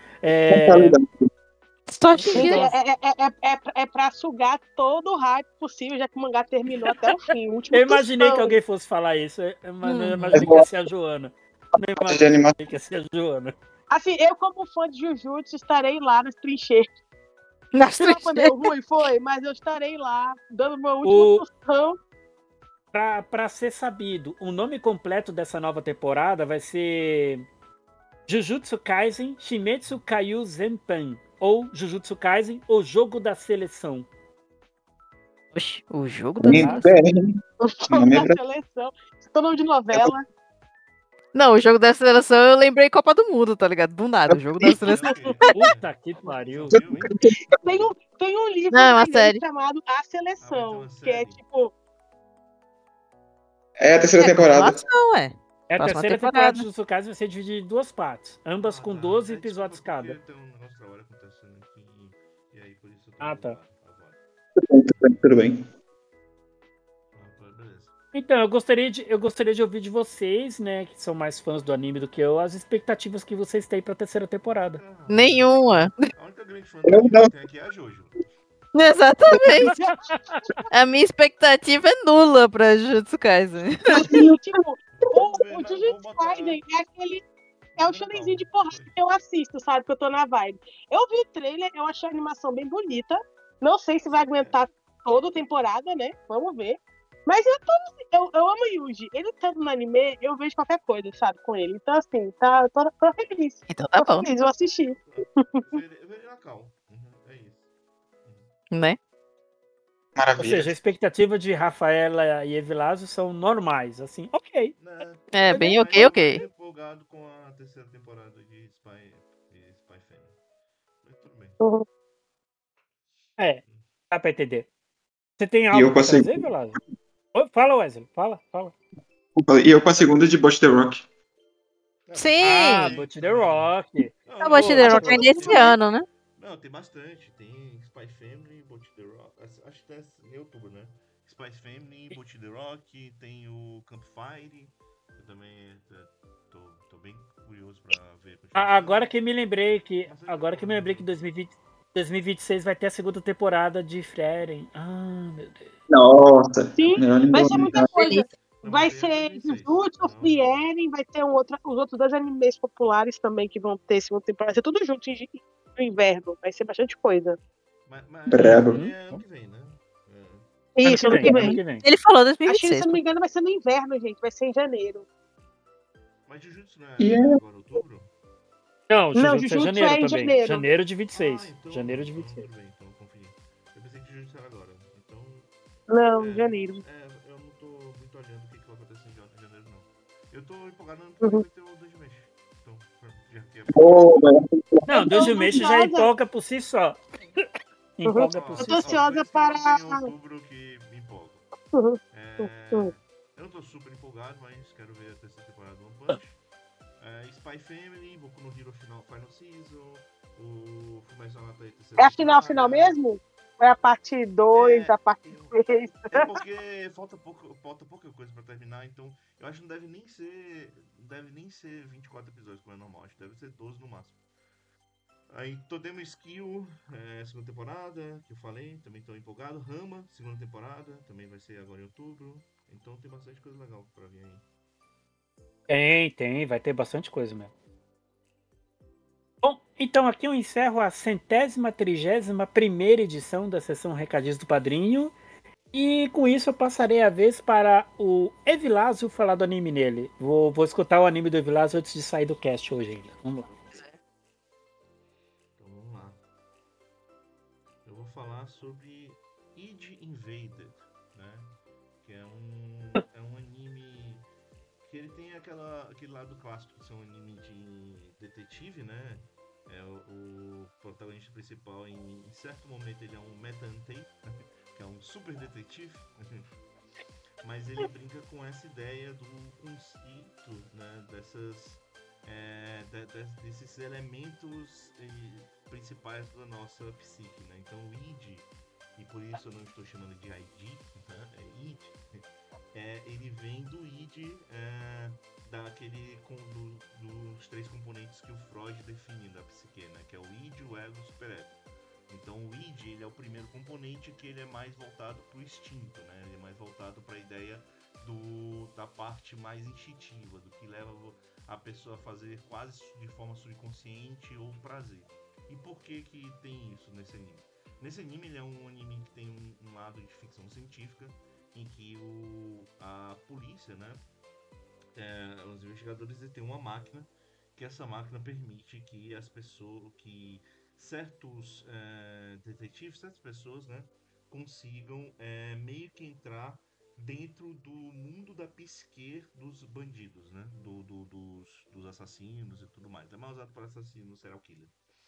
Só Gente, Shingeki. é pra sugar todo o hype possível, já que o mangá terminou até o fim. O último Eu imaginei tostão. que alguém fosse falar isso, mas não imaginei que ia ser a Joana. Não De animação. imaginei que ia ser a Joana. Assim, eu como fã de Jujutsu estarei lá nas trincheiras. Nas O final foi meio trincheiras. ruim, foi, mas eu estarei lá, dando meu último tostão. Pra ser sabido, o nome completo dessa nova temporada vai ser Jujutsu Kaisen Shimetsu Kaiju Zenpan, ou Jujutsu Kaisen, o jogo da seleção. Oxi, o jogo da Bem, seleção. O jogo Nome é da seleção. Estou nome de novela. Não, o jogo da seleção eu lembrei Copa do Mundo, tá ligado? Do nada, o jogo da seleção. Puta que pariu. Tem um livro Não, é uma dele série. chamado A Seleção, Ah, mas é uma que é série. tipo. É a terceira temporada. Continuação, A Próxima terceira temporada temporada. de Jujutsu Kaisen vai ser dividida em 2 partes, ambas com 12 episódios cada. Tem um negócio da hora acontecendo aqui, e aí por isso eu tô Ah, tá. agora. Tudo bem. Beleza. Então, eu gostaria de ouvir de vocês, né, que são mais fãs do anime do que eu, as expectativas que vocês têm pra terceira temporada. Nenhuma. A única grande fã do anime que tem aqui é a Jojo. Exatamente. A minha expectativa é nula pra Jujutsu Kaisen. Assim, tipo, Vamos ver, o né? Jujutsu Vamos botar- Kaisen é aquele. É o shonenzinho de porrada que eu assisto, sabe? Que eu tô na vibe. Eu vi o trailer, eu achei a animação bem bonita. Não sei se vai aguentar toda a temporada, né? Vamos ver. Mas eu amo o Yuji. Ele estando no anime, eu vejo qualquer coisa, sabe? Com ele. Então, assim, tô feliz. Então tá Tô bom, feliz, eu assisti. Eu vejo na cal. É isso. né? Ou Maravilha. seja, a expectativa de Rafaela e Evilásio são normais, assim, ok. Né? É, bem Mas ok, eu ok. tô empolgado com a terceira temporada de Spy Family. Mas tudo bem. Dá pra entender. Você tem E algo eu pra passei. trazer, Evilásio? Fala, Wesley, fala. E eu com a segunda de Bot the Rock. Sim! But the Rock. A Bot the Rock ainda esse ano, né? Não, tem bastante. Tem Spy Family, Bot the Rock. Acho que tem em outubro, né? Spy Family, Bot the Rock. Tem o Campfire. Eu também tô bem curioso pra ver. Agora que me lembrei que 2020, 2026 vai ter a segunda temporada de Frieren. Ah, meu Deus. Nossa, Sim, melhor nem vai vou ser muita lembrar. coisa. Delícia. Vai ter ser 2026. Jujutsu, Não, Frieren, vai ter os outros 2 animes populares também que vão ter segunda temporada. Vai ser tudo junto no inverno. Vai ser bastante coisa. mas Brabo. Frieren é ano que vem, né? Ano Isso, que ano que vem, ano vem. que vem. Ele falou A China, se 2026. eu não me engano, vai ser no inverno, gente. Vai ser em janeiro. Mas Jujutsu não E é é agora outubro? Não, Não, Jujutsu é Jujutsu janeiro é em também. janeiro. Janeiro de Ah, 26. então. Janeiro de Então 26. tudo bem, então eu confundi. Eu pensei que Jujutsu era agora. Então. Não, janeiro. Eu não tô muito olhando o que vai acontecer em janeiro, não. Eu tô empolgado no que Uhum. vai ter o Dungeon. Então, já que é. Pô, Não, Eu tô Dungeon Mesh já ansiosa. empolga por si só. Empolga por Eu si tô só. ansiosa Coisas que para. vão ter em outubro que me empolgam. Uhum, É, uhum. eu não tô super empolgado, mas quero ver a terceira temporada do One Punch. Spy Family, Boku no Hero Final Season, o Fullmetal Alchemist terceira É a temporada. final mesmo? Ou é a parte 2, É, a parte eu- 3? É porque falta pouca coisa pra terminar, então eu acho que não deve nem ser 24 episódios, como é normal, acho que deve ser 12 no máximo. Aí Todemo Skill, segunda temporada, que eu falei, também tô empolgado. Rama, segunda temporada, também vai ser agora em outubro. Então tem bastante coisa legal pra vir aí. Tem, vai ter bastante coisa mesmo. Bom, então aqui eu encerro a 131ª edição da sessão Recadinhos do Padrinho. E com isso eu passarei a vez para o Evilásio falar do anime nele. Vou escutar o anime do Evilásio antes de sair do cast hoje ainda. Vamos lá. Então vamos lá. Eu vou falar sobre Id Invaded, né? Que é um anime que ele tem aquele lado clássico de ser um anime de detetive, né? O protagonista principal, em certo momento, ele é um meta-antei, que é um super detetive. Mas ele brinca com essa ideia do conceito, né, desses elementos principais da nossa psique, né? Então o id, e por isso eu não estou chamando de id, né? É id, ele vem do id, dos 3 componentes que o Freud define da psique, né? Que é o id, o ego e o superego. Então o id, ele é o primeiro componente que ele é mais voltado para o instinto, né? Ele é mais voltado para a ideia da parte mais instintiva, do que leva a pessoa a fazer quase de forma subconsciente ou um prazer. E por que tem isso nesse anime? Nesse anime ele é um anime que tem um lado de ficção científica, em que a polícia, né? Os investigadores têm uma máquina, que essa máquina permite que as pessoas, que certos detetives, certas pessoas, né, consigam meio que entrar dentro do mundo da psique dos bandidos, né, dos assassinos e tudo mais. É mais usado para assassino, serial killer.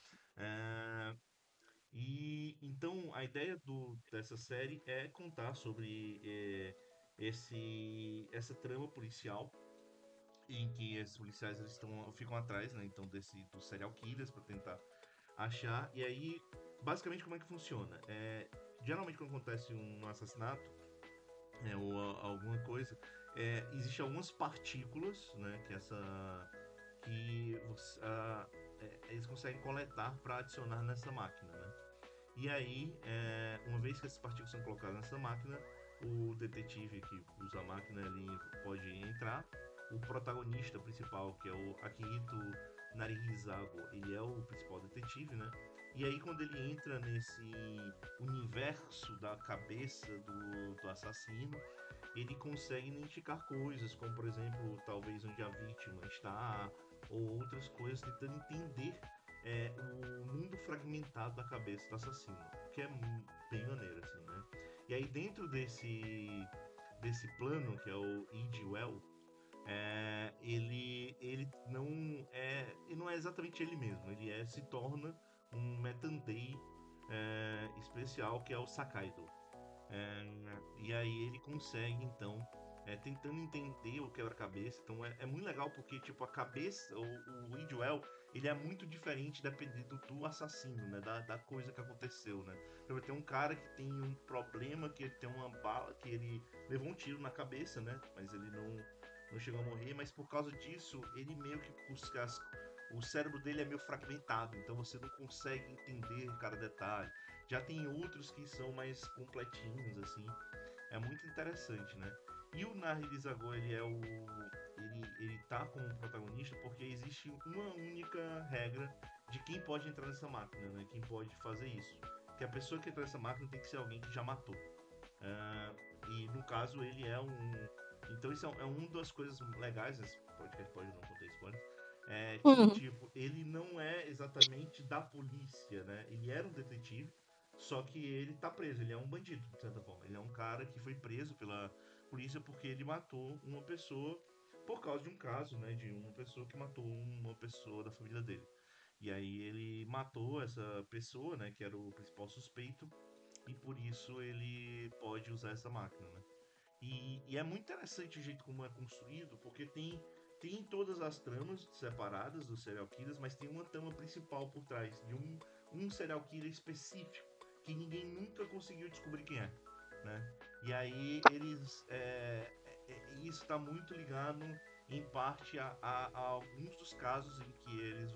E então a ideia dessa série é contar sobre essa trama policial em que esses policiais ficam atrás, né, então dos serial killers para tentar achar. E aí, basicamente, como é que funciona? Geralmente quando acontece um assassinato, ou alguma coisa, existem algumas partículas, né, que eles conseguem coletar para adicionar nessa máquina, né? E aí, uma vez que essas partículas são colocadas nessa máquina, o detetive que usa a máquina ele pode entrar. O protagonista principal, que é o Akihito Narihizago, ele é o principal detetive, né? E aí, quando ele entra nesse universo da cabeça do assassino, ele consegue identificar coisas, como por exemplo, talvez onde a vítima está, ou outras coisas, tentando entender o mundo fragmentado da cabeça do assassino, que é bem maneiro, assim, né? E aí dentro desse plano, que é o Idwell, ele não é exatamente ele mesmo, ele se torna um Metandei especial, que é o Sakaido. E aí ele consegue, então, tentando entender o quebra-cabeça. Então é muito legal porque, tipo, a cabeça, o Idwell, ele é muito diferente dependendo do assassino, né? Da coisa que aconteceu, né? Então, tem um cara que tem um problema, que ele tem uma bala, que ele levou um tiro na cabeça, né? Mas ele não chegou a morrer, mas por causa disso, ele meio que o cérebro dele é meio fragmentado, então você não consegue entender cada detalhe. Já tem outros que são mais completinhos, assim. É muito interessante, né? E o Nahir ele é o. Ele tá como protagonista porque existe uma única regra de quem pode entrar nessa máquina, né? Quem pode fazer isso. Que a pessoa que entra nessa máquina tem que ser alguém que já matou. E no caso ele é um. Então isso é uma das coisas legais, esse podcast pode não conter spoiler. Que tipo, ele não é exatamente da polícia, né? Ele era um detetive, só que ele tá preso, ele é um bandido, de certa forma. Ele é um cara que foi preso pela polícia porque ele matou uma pessoa por causa de um caso, né? De uma pessoa que matou uma pessoa da família dele. E aí ele matou essa pessoa, né? Que era o principal suspeito. E por isso ele pode usar essa máquina, né? E é muito interessante o jeito como é construído, porque tem todas as tramas separadas dos serial killers, mas tem uma trama principal por trás de um serial killer específico que ninguém nunca conseguiu descobrir quem é, né? E aí eles isso está muito ligado em parte a alguns dos casos em que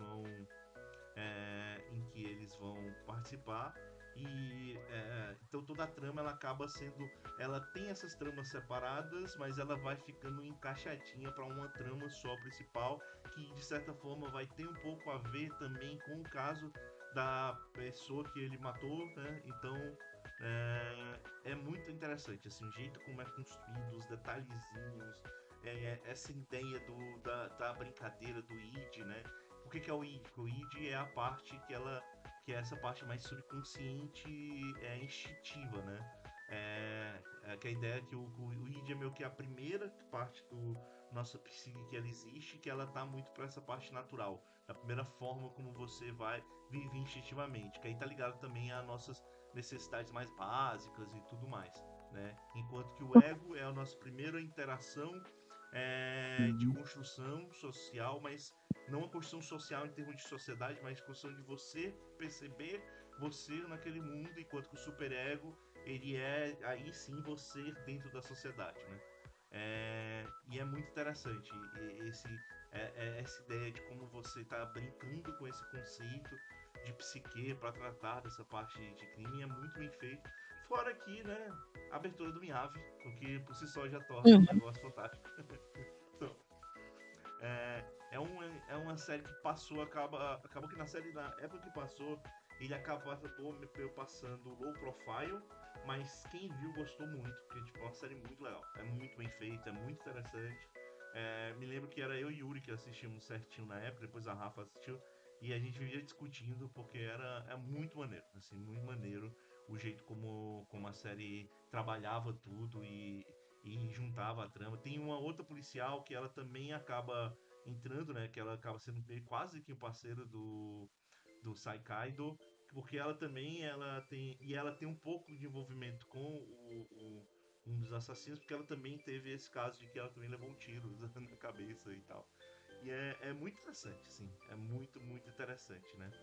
eles vão participar. E então toda a trama ela acaba sendo, ela tem essas tramas separadas, mas ela vai ficando encaixadinha para uma trama só principal, que de certa forma vai ter um pouco a ver também com o caso da pessoa que ele matou, né? Então é muito interessante assim, o jeito como é construído, os detalhezinhos, essa ideia da brincadeira do id, né? O que é o id? O id é a parte que é essa parte mais subconsciente, instintiva, né? Que a ideia é que o id é meio que a primeira parte do nossa psique que ela existe, que ela tá muito para essa parte natural, a primeira forma como você vai viver instintivamente, que aí tá ligado também às nossas necessidades mais básicas e tudo mais, né? Enquanto que o ego é a nossa primeira interação de construção social, mas não a construção social em termos de sociedade, mas a construção de você perceber você naquele mundo, enquanto que o superego ele é aí sim você dentro da sociedade, né? E é muito interessante essa ideia de como você está brincando com esse conceito de psique para tratar dessa parte de crime, é muito bem feito. Fora aqui, né, a abertura do Miyavi, o que por si só já torna um negócio fantástico. Então, é uma série que passou, acabou que na série, na época que passou, ele acabou passando low profile, mas quem viu gostou muito, porque tipo, é uma série muito legal, é muito bem feita, é muito interessante. Me lembro que era eu e Yuri que assistimos certinho na época, depois a Rafa assistiu, e a gente vivia discutindo, porque é muito maneiro, assim, muito maneiro o jeito como a série trabalhava tudo e juntava a trama. Tem uma outra policial que ela também acaba entrando, né? Que ela acaba sendo quase que um parceiro do Saikaido, porque ela também ela tem um pouco de envolvimento com um dos assassinos, porque ela também teve esse caso de que ela também levou um tiro na cabeça e tal. E é muito interessante, assim, é muito, muito interessante, né?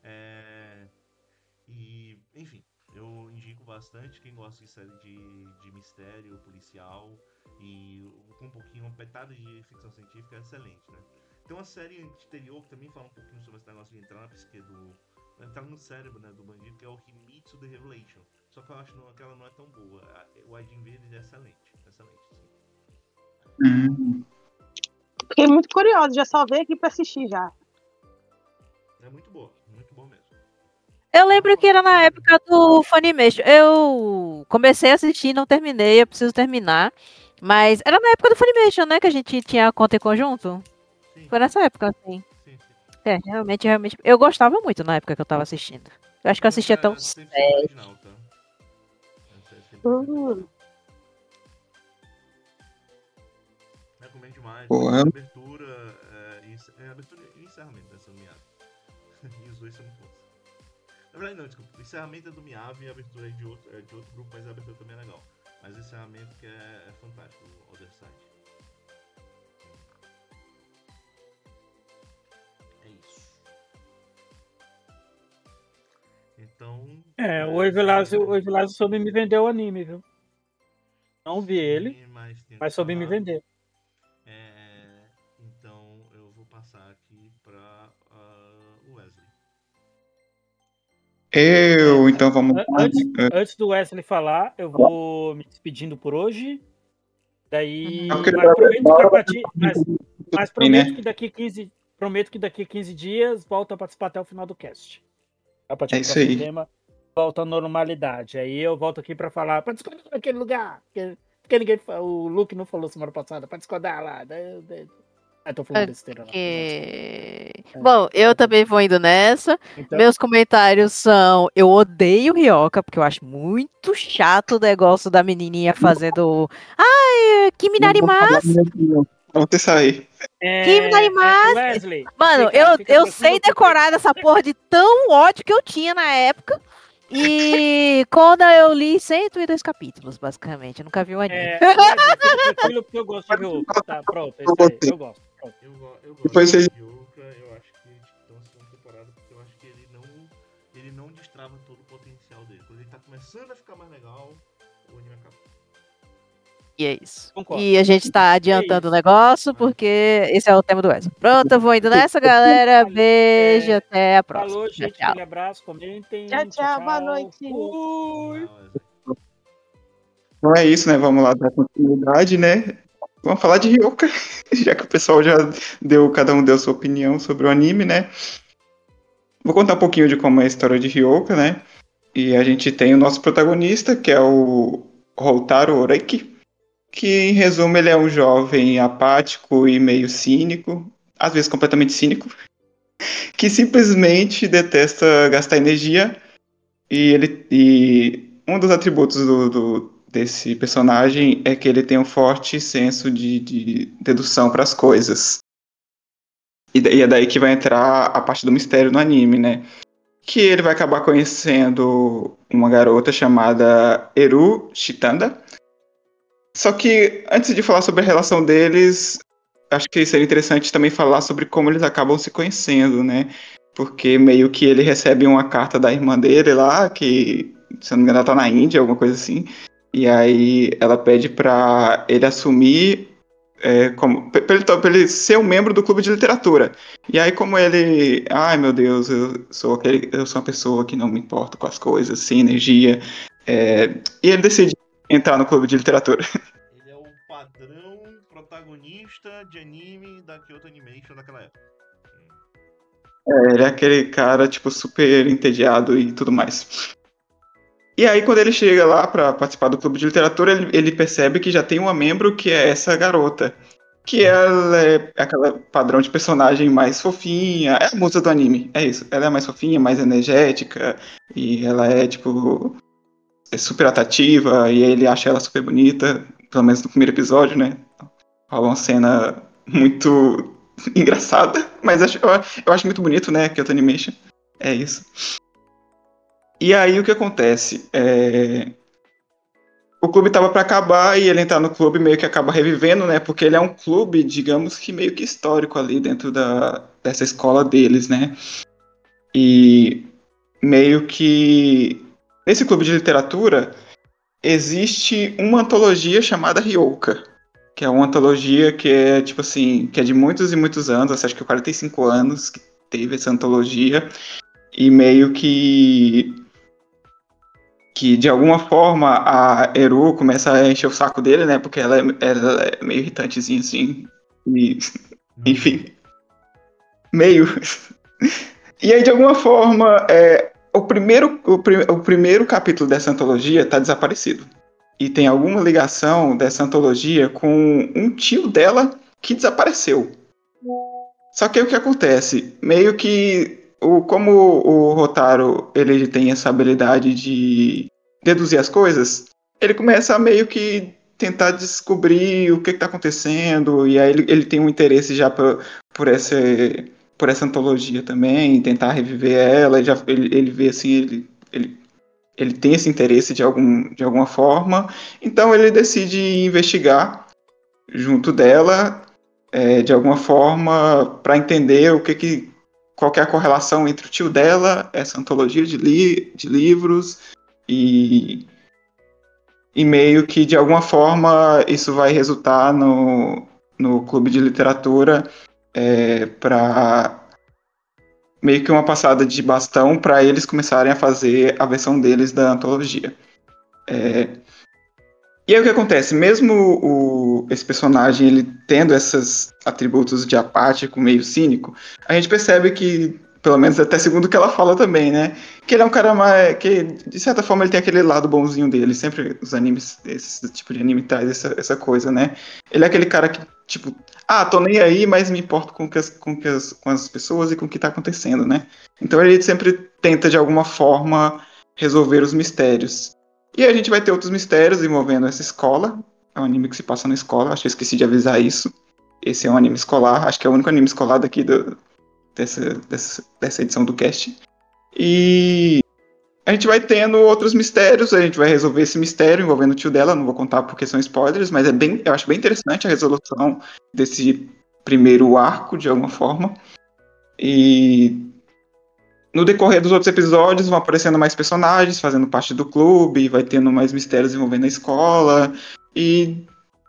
E, enfim, eu indico bastante quem gosta de série de mistério, policial e com um pouquinho, uma petada de ficção científica é excelente, né? Tem uma série anterior que também fala um pouquinho sobre esse negócio de entrar na psique entrar no cérebro, né, do bandido, que é o Himitsu The Revelation. Só que eu acho que ela não é tão boa. O Aiden Verde é excelente, excelente, sim. Fiquei muito curioso, já salvei aqui pra assistir já. É muito boa mesmo. Eu lembro que era na época do Funimation. Eu comecei a assistir, não terminei, eu preciso terminar. Mas era na época do Funimation, né? Que a gente tinha a conta em conjunto. Sim. Foi nessa época, sim. Sim. Realmente. Eu gostava muito na época que eu tava assistindo. Eu acho que eu assistia até uns 7. Original, tá? Recomendo demais. Abertura e encerramento dessa Miyavi. E os dois são muito bons. Na verdade não, desculpa. O encerramento é do Miyavi e a abertura é de outro grupo, mas a abertura também é legal. Mas o encerramento que é fantástico, o Other Side. É isso. Então. O Evilásio soube me vender o anime, viu? Não vi ele, mas soube me vender. Então eu vou passar aqui para o Wesley. Então vamos lá. Antes do Wesley falar, eu vou me despedindo por hoje. Daí, Eu queria mas prometo dar- que a partir, mas prometo né? que daqui 15 dias volta a participar até o final do cast. A partir É do isso próximo aí. tema, volta à normalidade. Aí eu volto aqui para falar, para discordar naquele lugar, porque o Luke não falou semana passada, para discordar lá. Tô falando besteira lá. Bom, eu também vou indo nessa. Então, Meus comentários são: eu odeio Ryoka, porque eu acho muito chato o negócio da menininha fazendo. Ai, Kimi Narimasu! Vamos ter sair. Kimi Narimasu! Wesley, Mano, fica eu tranquilo, sei porque- decorar dessa porra de tão ódio que eu tinha na época. E quando eu li 102 capítulos, basicamente. Eu nunca vi um anime. Wesley, fica tranquilo, porque eu gosto de Ryoka. Tá, pronto, é isso aí. Eu gosto. Pronto. Eu gosto Depois vocês- de Yuka, eu acho que eles estão na segunda temporada, porque eu acho que ele não destrava todo o potencial dele. Quando ele tá começando a ficar mais legal, o anime acaba. E é isso. Concordo. E a gente tá adiantando o isso. negócio, porque esse é o tema do Wesley. Pronto, eu vou indo nessa, galera. Beijo, até a próxima. Falou, Tchau, gente. tchau. Aquele abraço, comentem. Tchau, boa noite. Fui. Então é isso, né? Vamos lá dar continuidade, né? Vamos falar de Ryoka, já que o pessoal cada um deu sua opinião sobre o anime, né? Vou contar um pouquinho de como é a história de Ryoka, né? E a gente tem o nosso protagonista, que é o Houtaro Oreki, que em resumo ele é um jovem apático e meio cínico, às vezes completamente cínico, que simplesmente detesta gastar energia e um dos atributos desse personagem é que ele tem um forte senso de dedução para as coisas. E é daí que vai entrar a parte do mistério no anime, né? Que ele vai acabar conhecendo uma garota chamada Eru Shitanda. Só que antes de falar sobre a relação deles, acho que seria interessante também falar sobre como eles acabam se conhecendo, né? Porque meio que ele recebe uma carta da irmã dele lá, que, se eu não me engano, ela tá na Índia, alguma coisa assim. E aí ela pede pra ele assumir pra ele ser um membro do clube de literatura. E aí, como ele, ai meu Deus, eu sou uma pessoa que não me importo com as coisas, sem energia. E ele decide entrar no clube de literatura. Ele é o padrão protagonista de anime da Kyoto Animation daquela época. Ele é aquele cara, tipo, super entediado e tudo mais. E aí, quando ele chega lá pra participar do clube de literatura, ele percebe que já tem uma membro que é essa garota. Que ela é aquela padrão de personagem mais fofinha. É a musa do anime, é isso. Ela é mais fofinha, mais energética. E ela é, tipo, super atrativa. E ele acha ela super bonita. Pelo menos no primeiro episódio, né? Rola uma cena muito engraçada. Mas eu acho muito bonito, né? Kyoto Animation. É isso. E aí o que acontece? O clube tava para acabar e ele entrar no clube meio que acaba revivendo, né? Porque ele é um clube, digamos que meio que histórico ali dentro dessa escola deles, né? E meio que nesse clube de literatura existe uma antologia chamada Ryoka, que é uma antologia que é tipo assim, que é de muitos e muitos anos, acho que 45 anos que teve essa antologia e meio que de alguma forma a Eru começa a encher o saco dele, né? Porque ela é meio irritantezinha, assim. E, enfim. Meio. E aí, de alguma forma, o primeiro capítulo dessa antologia tá desaparecido. E tem alguma ligação dessa antologia com um tio dela que desapareceu. Só que aí o que acontece? Meio que como o Rotaro ele tem essa habilidade de deduzir as coisas, ele começa a meio que tentar descobrir o que está acontecendo, e aí ele tem um interesse já por essa antologia também, tentar reviver ela, ele vê assim, ele tem esse interesse de alguma forma, então ele decide investigar junto dela de alguma forma para entender qual que é a correlação entre o tio dela, essa antologia de livros e meio que de alguma forma isso vai resultar no clube de literatura pra meio que uma passada de bastão para eles começarem a fazer a versão deles da antologia. E aí o que acontece? Mesmo esse personagem ele tendo esses atributos de apático, meio cínico, a gente percebe que, pelo menos até segundo o que ela fala também, né? Que ele é um cara mais. Que, de certa forma, ele tem aquele lado bonzinho dele. Sempre os animes, esse tipo de anime traz essa coisa, né? Ele é aquele cara que, tipo, tô nem aí, mas me importo com as pessoas e com o que tá acontecendo, né? Então ele sempre tenta, de alguma forma, resolver os mistérios. E a gente vai ter outros mistérios envolvendo essa escola. É um anime que se passa na escola, acho que eu esqueci de avisar isso. Esse é um anime escolar, acho que é o único anime escolar daqui dessa edição do cast. E a gente vai tendo outros mistérios, a gente vai resolver esse mistério envolvendo o tio dela, não vou contar porque são spoilers, mas eu acho bem interessante a resolução desse primeiro arco, de alguma forma. E no decorrer dos outros episódios vão aparecendo mais personagens fazendo parte do clube, vai tendo mais mistérios envolvendo a escola. E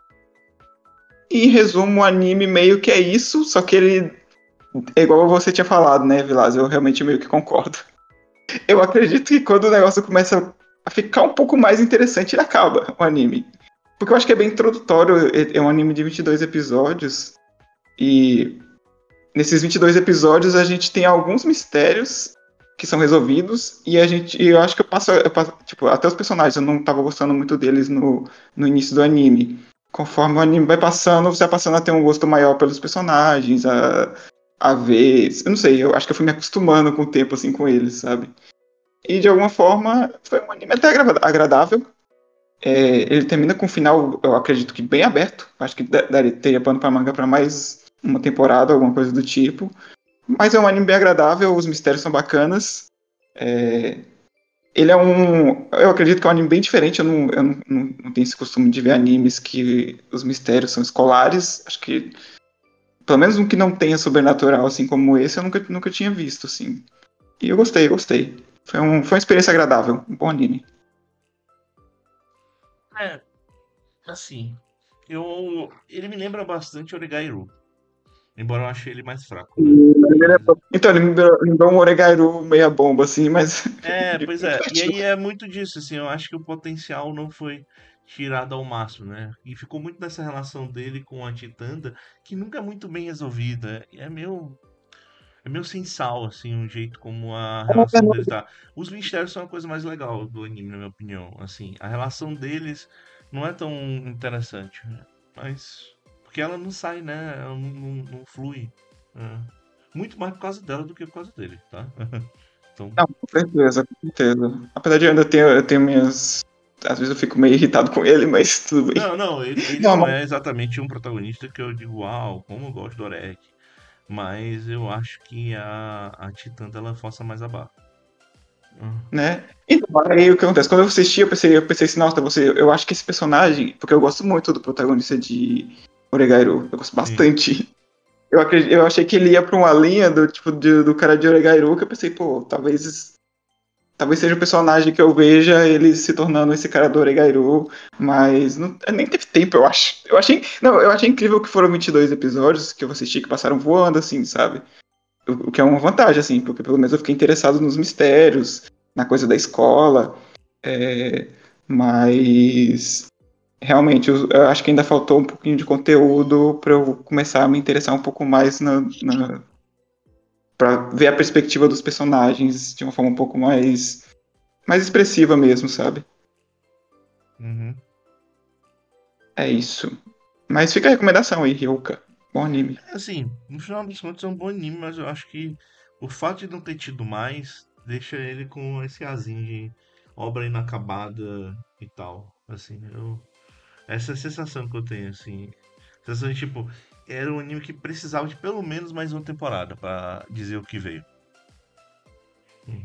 em resumo, o anime meio que é isso, só que ele é igual você tinha falado, né, Vilas? Eu realmente meio que concordo. Eu acredito que quando o negócio começa a ficar um pouco mais interessante, ele acaba, o anime. Porque eu acho que é bem introdutório, é um anime de 22 episódios, e nesses 22 episódios a gente tem alguns mistérios que são resolvidos, e eu acho que tipo, até os personagens, eu não tava gostando muito deles no início do anime. Conforme o anime vai passando, você vai passando a ter um gosto maior pelos personagens, a ver, eu não sei, eu acho que eu fui me acostumando com o tempo, assim, com eles, sabe? E de alguma forma, foi um anime até agradável. Ele termina com um final, eu acredito que bem aberto, acho que teria pano pra manga pra mais uma temporada, alguma coisa do tipo. Mas é um anime bem agradável, os mistérios são bacanas. Ele é um. Eu acredito que é um anime bem diferente. Eu não tenho esse costume de ver animes que os mistérios são escolares. Acho que, pelo menos um que não tenha sobrenatural, assim como esse, eu nunca tinha visto, assim. E eu gostei. Foi uma experiência agradável, um bom anime. É, assim, ele me lembra bastante Oregairu, embora eu achei ele mais fraco, né? Então, ele me lembrou um Oregairu meia bomba, assim, mas. Pois é. E aí é muito disso, assim, eu acho que o potencial não foi tirado ao máximo, né? E ficou muito nessa relação dele com a Titanda, que nunca é muito bem resolvida. E é meio sem sal, assim, o jeito como a relação deles tá. Os mistérios são a coisa mais legal do anime, na minha opinião. Assim, a relação deles não é tão interessante, né? Mas. Porque ela não sai, né? Ela não flui. Né? Muito mais por causa dela do que por causa dele, tá? Então. Não, com certeza, com certeza. Apesar de eu tenho minhas. Às vezes eu fico meio irritado com ele, mas tudo bem. Não, não, ele Não, não mas é exatamente um protagonista que eu digo, uau, como eu gosto do Orek. Mas eu acho que a Titã ela força mais a barra. né? Então, aí o que acontece? Quando eu assisti, eu pensei assim, nossa, eu acho que esse personagem, porque eu gosto muito do protagonista de Oregairu, eu gosto Sim. bastante. Eu achei que ele ia pra uma linha do tipo do cara de Oregairu, que eu pensei, pô, talvez seja o personagem que eu veja ele se tornando esse cara do Oregairu, mas nem teve tempo, eu acho. Eu achei incrível que foram 22 episódios que eu assisti que passaram voando, assim, sabe? O que é uma vantagem, assim, porque pelo menos eu fiquei interessado nos mistérios, na coisa da escola, mas realmente eu acho que ainda faltou um pouquinho de conteúdo para eu começar a me interessar um pouco mais para ver a perspectiva dos personagens de uma forma um pouco mais expressiva mesmo, sabe? Uhum. É isso. Mas fica a recomendação aí, Ryuka. Bom anime. Assim, no final dos contos é um bom anime, mas eu acho que o fato de não ter tido mais deixa ele com esse azinho de obra inacabada e tal. Assim, essa é a sensação que eu tenho, assim. Sensação de tipo, era um anime que precisava de pelo menos mais uma temporada pra dizer o que veio. Hum.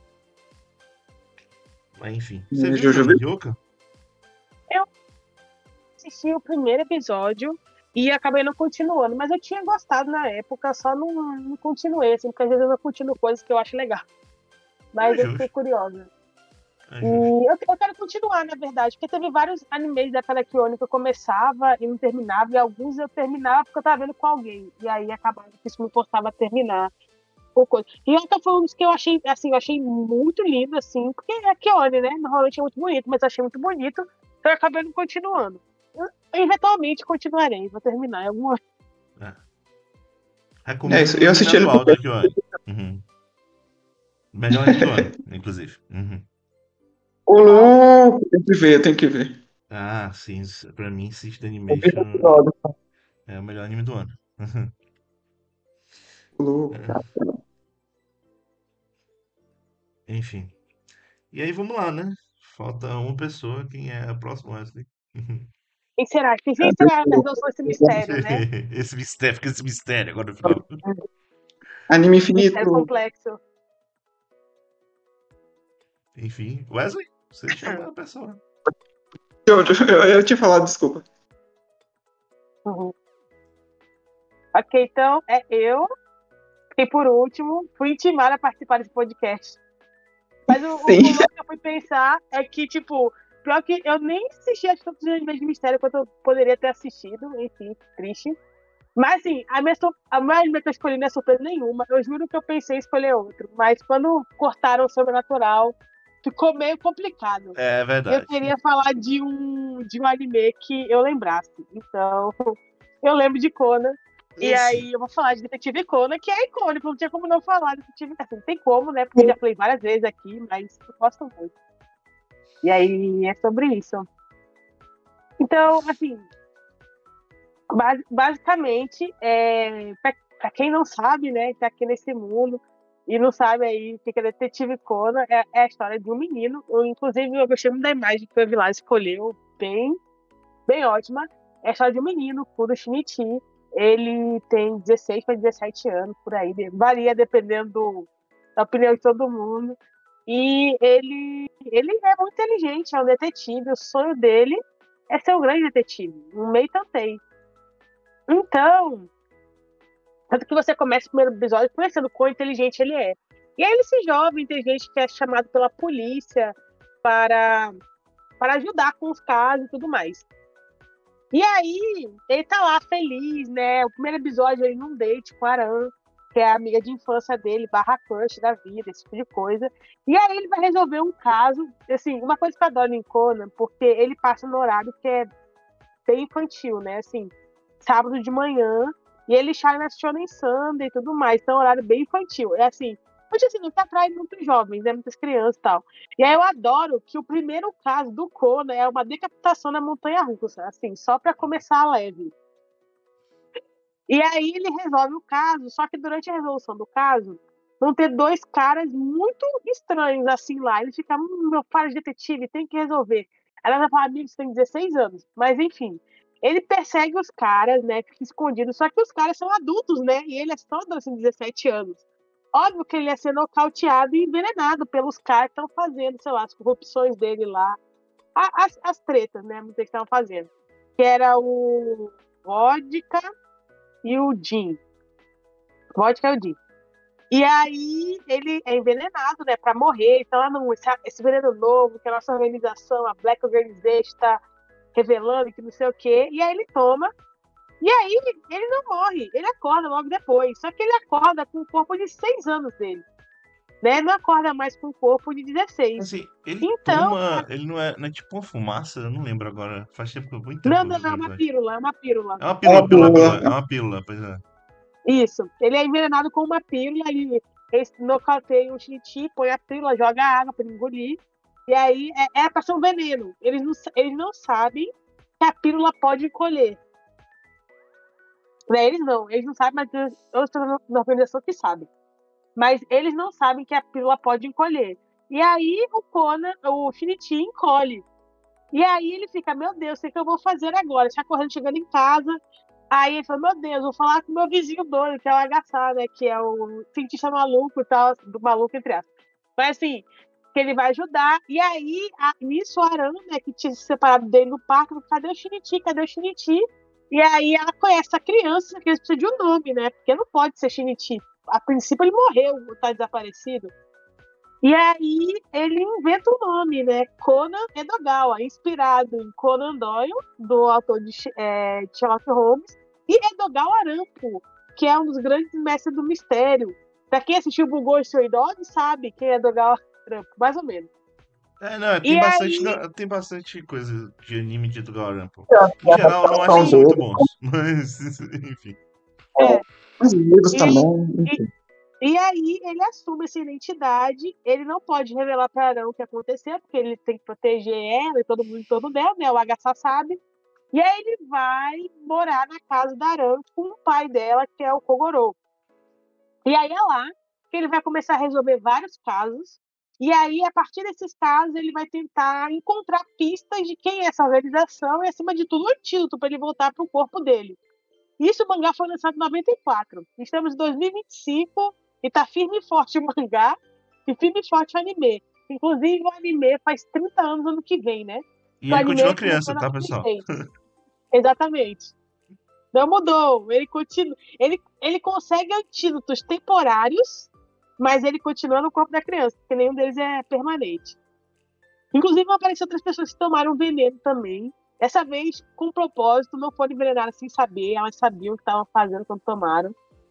Mas enfim. Você viu Jojo, Jojo Ryoka? Eu assisti o primeiro episódio e acabei não continuando, mas eu tinha gostado na época, só não continuei, assim, porque às vezes eu não continuo coisas que eu acho legal. É Mas eu fiquei justo. curiosa. É E justo. eu quero continuar, na verdade, porque teve vários animes da Kanakione que eu começava e não terminava, e alguns eu terminava porque eu tava vendo com alguém. E aí acabava que isso me forçava a terminar. Ou coisa. E Yota foi um dos que eu achei, assim, eu achei muito lindo, assim, porque é Keone, né? Normalmente é muito bonito, mas eu achei muito bonito, então eu acabei não continuando. Eu, eventualmente continuarei, vou terminar em alguma. É. É Recomendo isso. Eu assisti ele Minato porque. Alta aqui, olha. Uhum. Melhor anime do ano, inclusive. Uhum. Ô, Qual? louco! Tem que ver, tem que ver. Ah, sim. Pra mim, System Eu vi Animation episódio. é o melhor anime do ano. Ô, louco, É, cara. enfim. E aí, vamos lá, né? Falta uma pessoa. Quem é a próxima, Wesley? Quem será? Quem será a resolução desse mistério, né? Esse mistério, fica esse mistério agora no final. Anime Mistério infinito. complexo. Enfim, Wesley, você chama a pessoa. Eu tinha falado, desculpa. Uhum. Ok, então é eu. E por último, fui intimada a participar desse podcast. Mas o Sim. louco que eu fui pensar é que, tipo, pior que eu nem assisti a tantos animes de mistério quanto eu poderia ter assistido, enfim, triste. Mas assim, a minha anime que eu escolhi não é surpresa nenhuma. Eu juro que eu pensei em escolher outro. Mas quando cortaram o Sobrenatural, ficou meio complicado. É E eu verdade. queria falar de um anime que eu lembrasse. Então, eu lembro de Conan. E Esse. aí eu vou falar de Detetive Conan, que é icônico, não tinha como não falar de Detetive. Assim, tem como, né? Porque eu já falei várias vezes aqui, mas eu gosto muito. E aí é sobre isso. Então, assim, basicamente, para quem não sabe, né, tá aqui nesse mundo e não sabe aí o que é Detetive Conan, é a história de um menino. Inclusive, eu gostei muito da imagem que o Evilás escolheu, bem ótima. É a história de um menino, Kuro Shinichi. Ele tem 16 para 17 anos, por aí. Varia dependendo da opinião de todo mundo. E ele é muito inteligente, é um detetive. O sonho dele é ser um grande detetive, um meio tantei. Então, tanto que você começa o primeiro episódio conhecendo quão inteligente ele é. E aí, esse jovem inteligente que é chamado pela polícia para, para ajudar com os casos e tudo mais. E aí, ele tá lá feliz, né? O primeiro episódio ele num date com a Aran, que é a amiga de infância dele, barra crush da vida, esse tipo de coisa. E aí ele vai resolver um caso, assim, uma coisa que eu adoro em Conan, porque ele passa no horário que é bem infantil, né? Assim, sábado de manhã, e ele sai na Shonen Sunday e tudo mais, então é um horário bem infantil. É assim, porque assim, não que atrai muitos jovens, né? Muitas crianças e tal. E aí eu adoro que o primeiro caso do Conan é uma decapitação na montanha-russa, assim, só para começar leve. E aí ele resolve o caso, só que durante a resolução do caso, vão ter dois caras muito estranhos assim lá. Ele fica, meu pai é detetive, tem que resolver. Ela vai falar, amigo, você tem 16 anos. Mas enfim, ele persegue os caras, né, fica escondido, só que os caras são adultos, né, e ele é só adolescente de 17 anos. Óbvio que ele ia ser nocauteado e envenenado pelos caras que estão fazendo, sei lá, as corrupções dele lá. As tretas, né, que estavam fazendo. Que era o Vodka e o Jim. Vodka e o Jim. E aí ele é envenenado, né, pra morrer. Então, não, esse veneno novo que a nossa organização, a Black Organization, está revelando, que não sei o quê. E aí ele toma. E aí ele não morre, ele acorda logo depois. Só que ele acorda com o corpo de 6 anos dele. Né? Não acorda mais com o corpo de 16. Assim, ele Então, toma. Ele não é tipo uma fumaça, eu não lembro agora. Faz tempo, muito tempo não, que eu não, vi o é uma episódio. pílula, é uma pílula. É uma É uma pílula, pílula. é uma pílula, pois é. Isso. Ele é envenenado com uma pílula, ele nocauteia um xixi, põe a pílula, joga água para engolir. E aí é para ser um veneno. Eles não sabem que a pílula pode encolher. Né? Eles não sabem, mas tem outras na organização que sabem. Mas eles não sabem que a pílula pode encolher. E aí o Conan, o Shinichi, encolhe. E aí ele fica, meu Deus, o que eu vou fazer agora? Está correndo, chegando em casa. Aí ele falou, meu Deus, vou falar com o meu vizinho doido, que é o Agassá, né? Que é o cientista maluco e tal, do maluco entre aspas. Mas assim, que ele vai ajudar. E aí, nisso, a Aran, né, que tinha se separado dele no parque, cadê o Shinichi? Cadê o Shinichi? E aí ela conhece a criança, que eles precisam de um nome, né? Porque não pode ser Shinichi. A princípio ele morreu, ou tá desaparecido. E aí ele inventa o nome, né? Conan Edogawa, inspirado em Conan Doyle, do autor de Sherlock Holmes, e Edogawa Arampo, que é um dos grandes mestres do mistério. Pra quem assistiu Bugou e Seu Dog, sabe quem é Edogawa Arampo, mais ou menos. Não, E aí, tem bastante coisa de anime de Edgar Allan Poe. E Em a geral, eu não acho que adaptação são assim, muito dele, bons, mas enfim. é, os livros e, também, e, enfim. e aí ele assume essa identidade, ele não pode revelar para Arão o que aconteceu, porque ele tem que proteger ela e todo mundo em torno dela, né? O Agatha sabe. E aí ele vai morar na casa da Aran com o pai dela, que é o Kogoro. E aí é lá que ele vai começar a resolver vários casos. E aí, a partir desses casos, ele vai tentar encontrar pistas de quem é essa organização e, acima de tudo, o antídoto para ele voltar para o corpo dele. Isso, o mangá foi lançado em 94. Estamos em 2025 e tá firme e forte o mangá e firme e forte o anime. Inclusive, o anime faz 30 anos ano que vem, né? E O ele continua anime começou criança, em tá, pessoal? 96. Exatamente. Não mudou. Ele continua. Ele consegue antídotos temporários, mas ele continua no corpo da criança, porque nenhum deles é permanente. Inclusive, apareceram outras pessoas que tomaram veneno também. Dessa vez, com propósito, não foram envenenadas sem saber, elas sabiam o que estavam fazendo quando tomaram.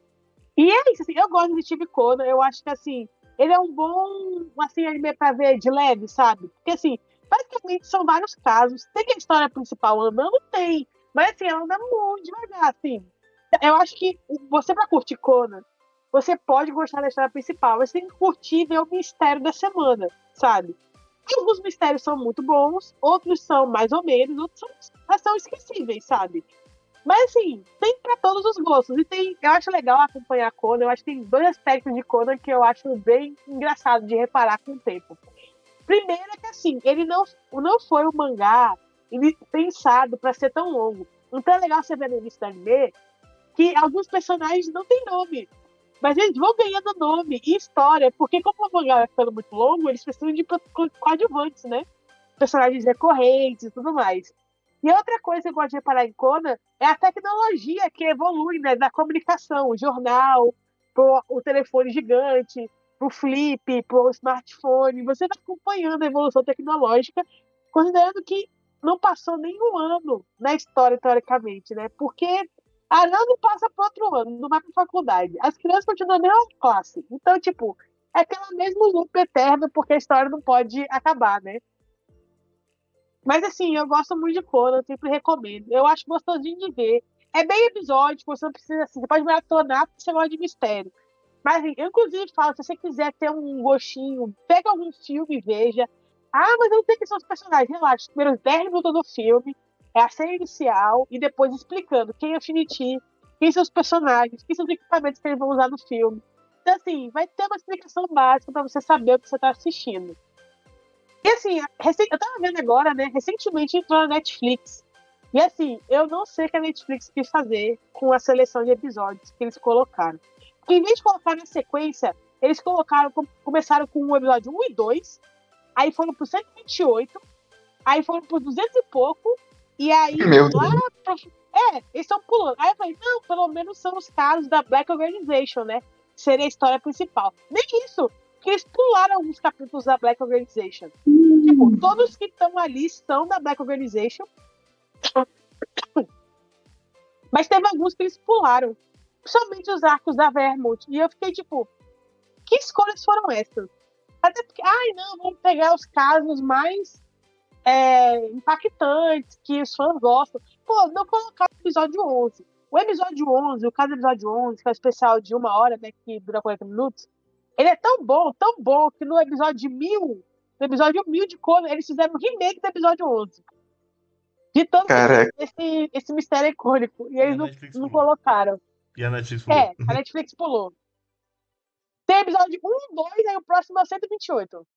E é isso, assim, eu gosto de Steve Conan, eu acho que, assim, ele é um bom, assim, anime pra ver de leve, sabe? Porque, assim, basicamente são vários casos. Tem que a história principal andando? Tem. Mas, assim, ela anda muito devagar, assim. Eu acho que você, pra curtir Conan, você pode gostar da história principal, mas você tem que curtir e ver o mistério da semana, sabe? Alguns mistérios são muito bons, outros são mais ou menos, outros são esquecíveis, sabe? Mas assim, tem para todos os gostos. E tem, eu acho legal acompanhar Conan. Eu acho que tem dois aspectos de Conan que eu acho bem engraçado de reparar com o tempo. Primeiro é que assim, ele não foi um mangá pensado para ser tão longo. Então é legal você ver no início do anime que alguns personagens não têm nome. Mas eles vão ganhando nome e história, porque como o mangá vai ficando muito longo, eles precisam de coadjuvantes, né? Personagens recorrentes e tudo mais. E outra coisa que eu gosto de reparar em Conan é a tecnologia que evolui, né? Da comunicação, o jornal, o telefone gigante, o flip, o smartphone. Você está acompanhando a evolução tecnológica, considerando que não passou nenhum ano na história, teoricamente, né? Porque ano não passa para outro ano, não vai para faculdade. As crianças continuam na mesma classe. Então, tipo, é aquela mesmo loop eterno, porque a história não pode acabar, né? Mas assim, eu gosto muito de Conan, eu sempre recomendo. Eu acho gostosinho de ver. É bem episódico, você não precisa, assim, você pode maratonar porque você gosta de mistério. Mas assim, eu inclusive falo, se você quiser ter um gostinho, pega algum filme e veja. Ah, mas eu não sei quem são os personagens. Relaxa, os primeiros 10 minutos do filme é a cena inicial e depois explicando quem é o Shinichi, quem são os personagens, quem são os equipamentos que eles vão usar no filme. Então, assim, vai ter uma explicação básica para você saber o que você está assistindo. E assim, eu tava vendo agora, né? Recentemente entrou na Netflix. E assim, eu não sei o que a Netflix quis fazer com a seleção de episódios que eles colocaram. Porque em vez de colocar na sequência, eles começaram com o episódio 1 e 2, aí foram pro 128, aí foram pro 200 e pouco, e aí Meu lá Deus. pro... eles estão pulando. Aí eu falei, não, pelo menos são os casos da Black Organization, né? Seria a história principal. Nem isso, porque eles pularam alguns capítulos da Black Organization. Tipo, todos que estão ali são da Black Organization, mas teve alguns que eles pularam. Principalmente os arcos da Vermont. E eu fiquei tipo, que escolhas foram essas? Até porque, ai não, vamos pegar os casos mais impactantes, que os fãs gostam. Pô, não colocar o episódio 11. O episódio 11, o caso do episódio 11, que é o especial de 1 hora, né, que dura 40 minutos, ele é tão bom, que no episódio 1000, no episódio 1000 de Conan, eles fizeram um remake do episódio 11. De tanto que Cara, esse mistério é icônico. E E eles a não, Netflix não pulou. colocaram. E a Netflix pulou. A Netflix pulou. Tem episódio 1 e 2, aí o próximo é o 128.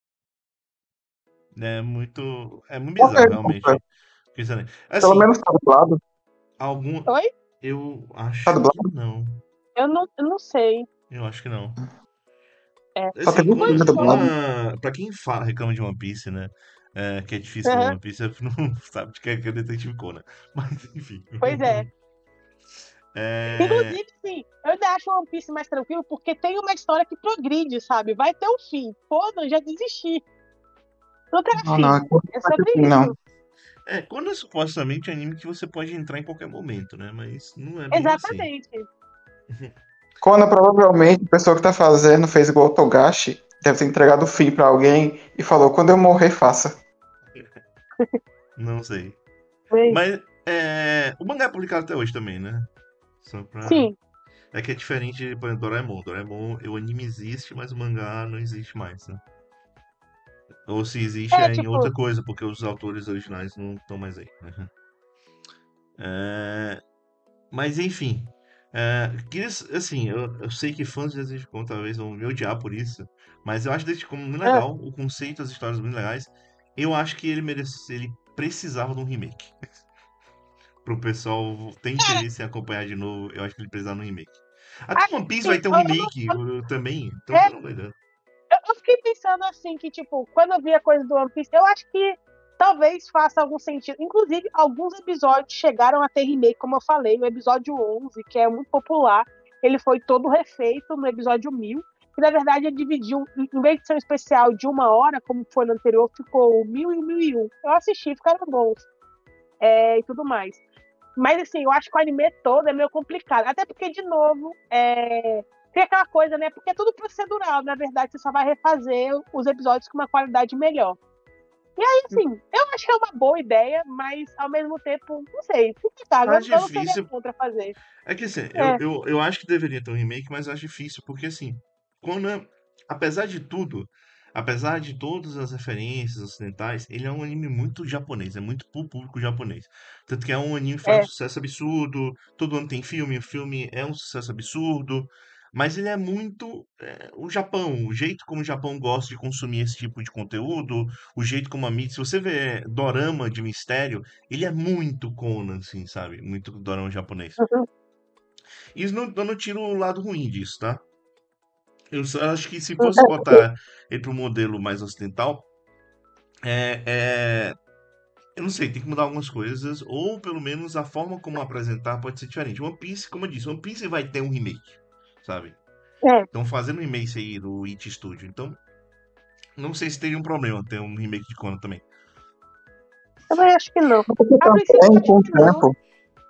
É muito uma bizarro, pergunta. realmente. Pelo Assim, menos tá dublado. algum. Oi? Eu Tá acho que dublado? não. Eu não sei. Eu acho que não. É. Só Assim, teve um filme dublado. Pra quem fala, reclama de One Piece, né? Que é difícil ver Uhum, One Piece, não sabe de que é Detetive Conan. Mas, enfim. pois é. É, Inclusive, sim, eu ainda acho One Piece mais tranquilo porque tem uma história que progride, sabe? Vai ter um fim. Conan já desisti. Não tem Não, não, fim. é curto É mais sobre assim, não. isso. quando é supostamente anime que você pode entrar em qualquer momento, né? Mas não é bem assim. Exatamente. Quando provavelmente a pessoa que tá fazendo fez igual o Togashi, deve ter entregado o fim pra alguém e falou: quando eu morrer, faça. Não sei. Bem, Mas o mangá é publicado até hoje também, né? Só pra. sim, É que é diferente, por exemplo, Doraemon. Doraemon, o anime existe, mas o mangá não existe mais, né? Ou se existe é é em outra tipo, coisa, porque os autores originais não estão mais aí, né? É, mas enfim. Assim, eu sei que fãs de Detetive Conan talvez vão me odiar por isso, mas eu acho Detetive Conan muito ah, legal, o conceito, as histórias muito legais. Eu acho que ele precisava de um remake. Pro pessoal ter cara, interesse em acompanhar de novo, eu acho que ele precisava de um remake. Até acho One Piece que vai ter um remake também, então é, pelo amor de Deus. eu fiquei pensando assim, que tipo, quando eu vi a coisa do One Piece, eu acho que talvez faça algum sentido. Inclusive, alguns episódios chegaram a ter remake, como eu falei, o episódio 11, que é muito popular, ele foi todo refeito no episódio 1000, que na verdade ele dividiu, em vez de ser um especial de 1 hora, como foi no anterior, ficou o 1000 e o 1001. Eu assisti, ficaram bons, e tudo mais. Mas assim, eu acho que o anime todo é meio complicado. Até porque, de novo, tem aquela coisa, né? Porque é tudo procedural, na verdade, você só vai refazer os episódios com uma qualidade melhor. E aí, assim, eu acho que é uma boa ideia, mas ao mesmo tempo, não sei, complicado. Acho Eu não seria difícil. contra fazer. É que assim, É, eu acho que deveria ter um remake, mas eu acho difícil, porque assim, Conan, apesar de tudo, apesar de todas as referências ocidentais, ele é um anime muito japonês, é muito pro público japonês. Tanto que é um anime que faz um é. sucesso absurdo, todo ano tem filme, o filme é um sucesso absurdo, mas ele é muito o Japão, o jeito como o Japão gosta de consumir esse tipo de conteúdo, o jeito como a mídia, se você vê dorama de mistério, ele é muito Conan, assim, sabe? Muito dorama japonês. Uhum. Isso não, eu não tiro o lado ruim disso, tá? Eu só acho que se fosse botar ele para um modelo mais ocidental, é, é, eu não sei, tem que mudar algumas coisas, ou pelo menos a forma como apresentar pode ser diferente. One Piece, como eu disse, One Piece vai ter um remake, sabe? É, Estão fazendo um remake aí do It Studio, então não sei se teria um problema ter um remake de Conan também. também acho que não. Porque A princípio, eu também, acho com o que não. tempo,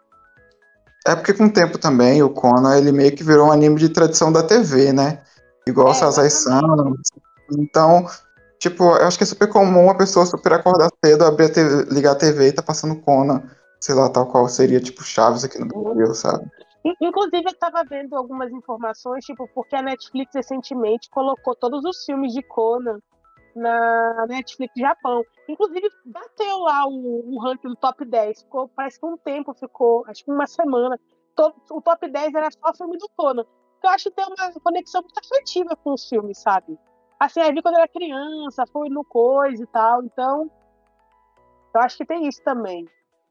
é porque com o tempo também o Conan ele meio que virou um anime de tradição da TV, né? Igual o Sazai-san. Exatamente. Então, tipo, eu acho que é super comum uma pessoa super acordar cedo, abrir a TV, ligar a TV e tá passando Conan, sei lá, tal qual seria tipo Chaves aqui no Brasil, sabe? Inclusive, eu estava vendo algumas informações, tipo, porque a Netflix recentemente colocou todos os filmes de Conan na Netflix Japão. Inclusive, bateu lá o ranking do top 10. Ficou, parece que um tempo ficou, acho que uma semana. O top 10 era só filme do Conan. Eu acho que tem uma conexão muito afetiva com os filmes, sabe? Assim, aí vi quando eu era criança, foi no Coisa e tal. Então, eu acho que tem isso também.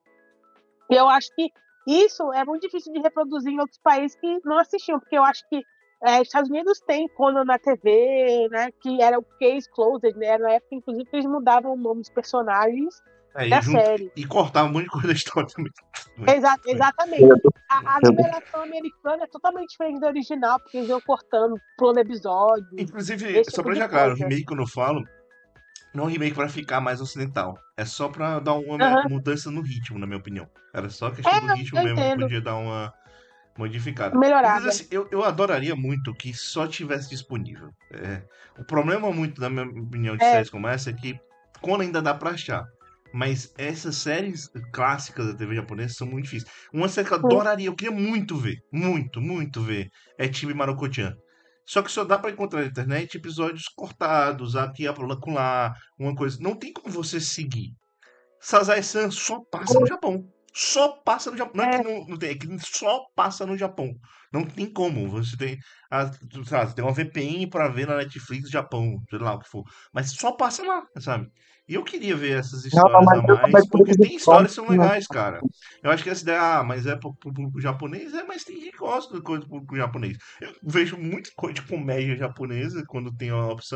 E eu acho que isso é muito difícil de reproduzir em outros países que não assistiam, porque eu acho que Estados Unidos tem Conan na TV, né? Que era o Case Closed, né? Era na época, inclusive, que eles mudavam o nome dos personagens E da junto série. e cortar um monte de coisa da história também. Também. Exatamente. A numeração americana é totalmente diferente da original, porque eles iam cortando, pulando episódio, Inclusive, esse só tipo pra de deixar claro, coisa. remake quando eu falo, não é um remake pra ficar mais ocidental. É só pra dar uma Aham. mudança no ritmo, na minha opinião. Era só questão do ritmo Eu mesmo que entendo. podia dar uma modificada. Inclusive, Melhorada. assim, eu adoraria muito que só tivesse disponível. O problema muito, na minha opinião, de É. séries como essa é que quando ainda dá pra achar. Mas essas séries clássicas da TV japonesa são muito difíceis. Uma série que eu adoraria, eu queria muito ver, muito, muito ver, é Chibi Maruko-chan. Só que só dá pra encontrar na internet episódios cortados, aqui, acolá, uma coisa. Não tem como você seguir. Sazai-san só passa no Japão. Só passa no Japão. Não é que É. não tem, é que só passa no Japão. Não tem como. Você tem, sabe, tem uma VPN pra ver na Netflix do Japão, sei lá o que for. Mas só passa lá, sabe? E eu queria ver essas Não, não, histórias mas a eu também mais, por porque isso de tem histórias pronto, que são né? legais, cara. Eu acho que essa ideia, mas é pro público japonês, mas tem gente que gosta de coisa pro público japonês. Eu vejo muita coisa de comédia japonesa quando tem a opção,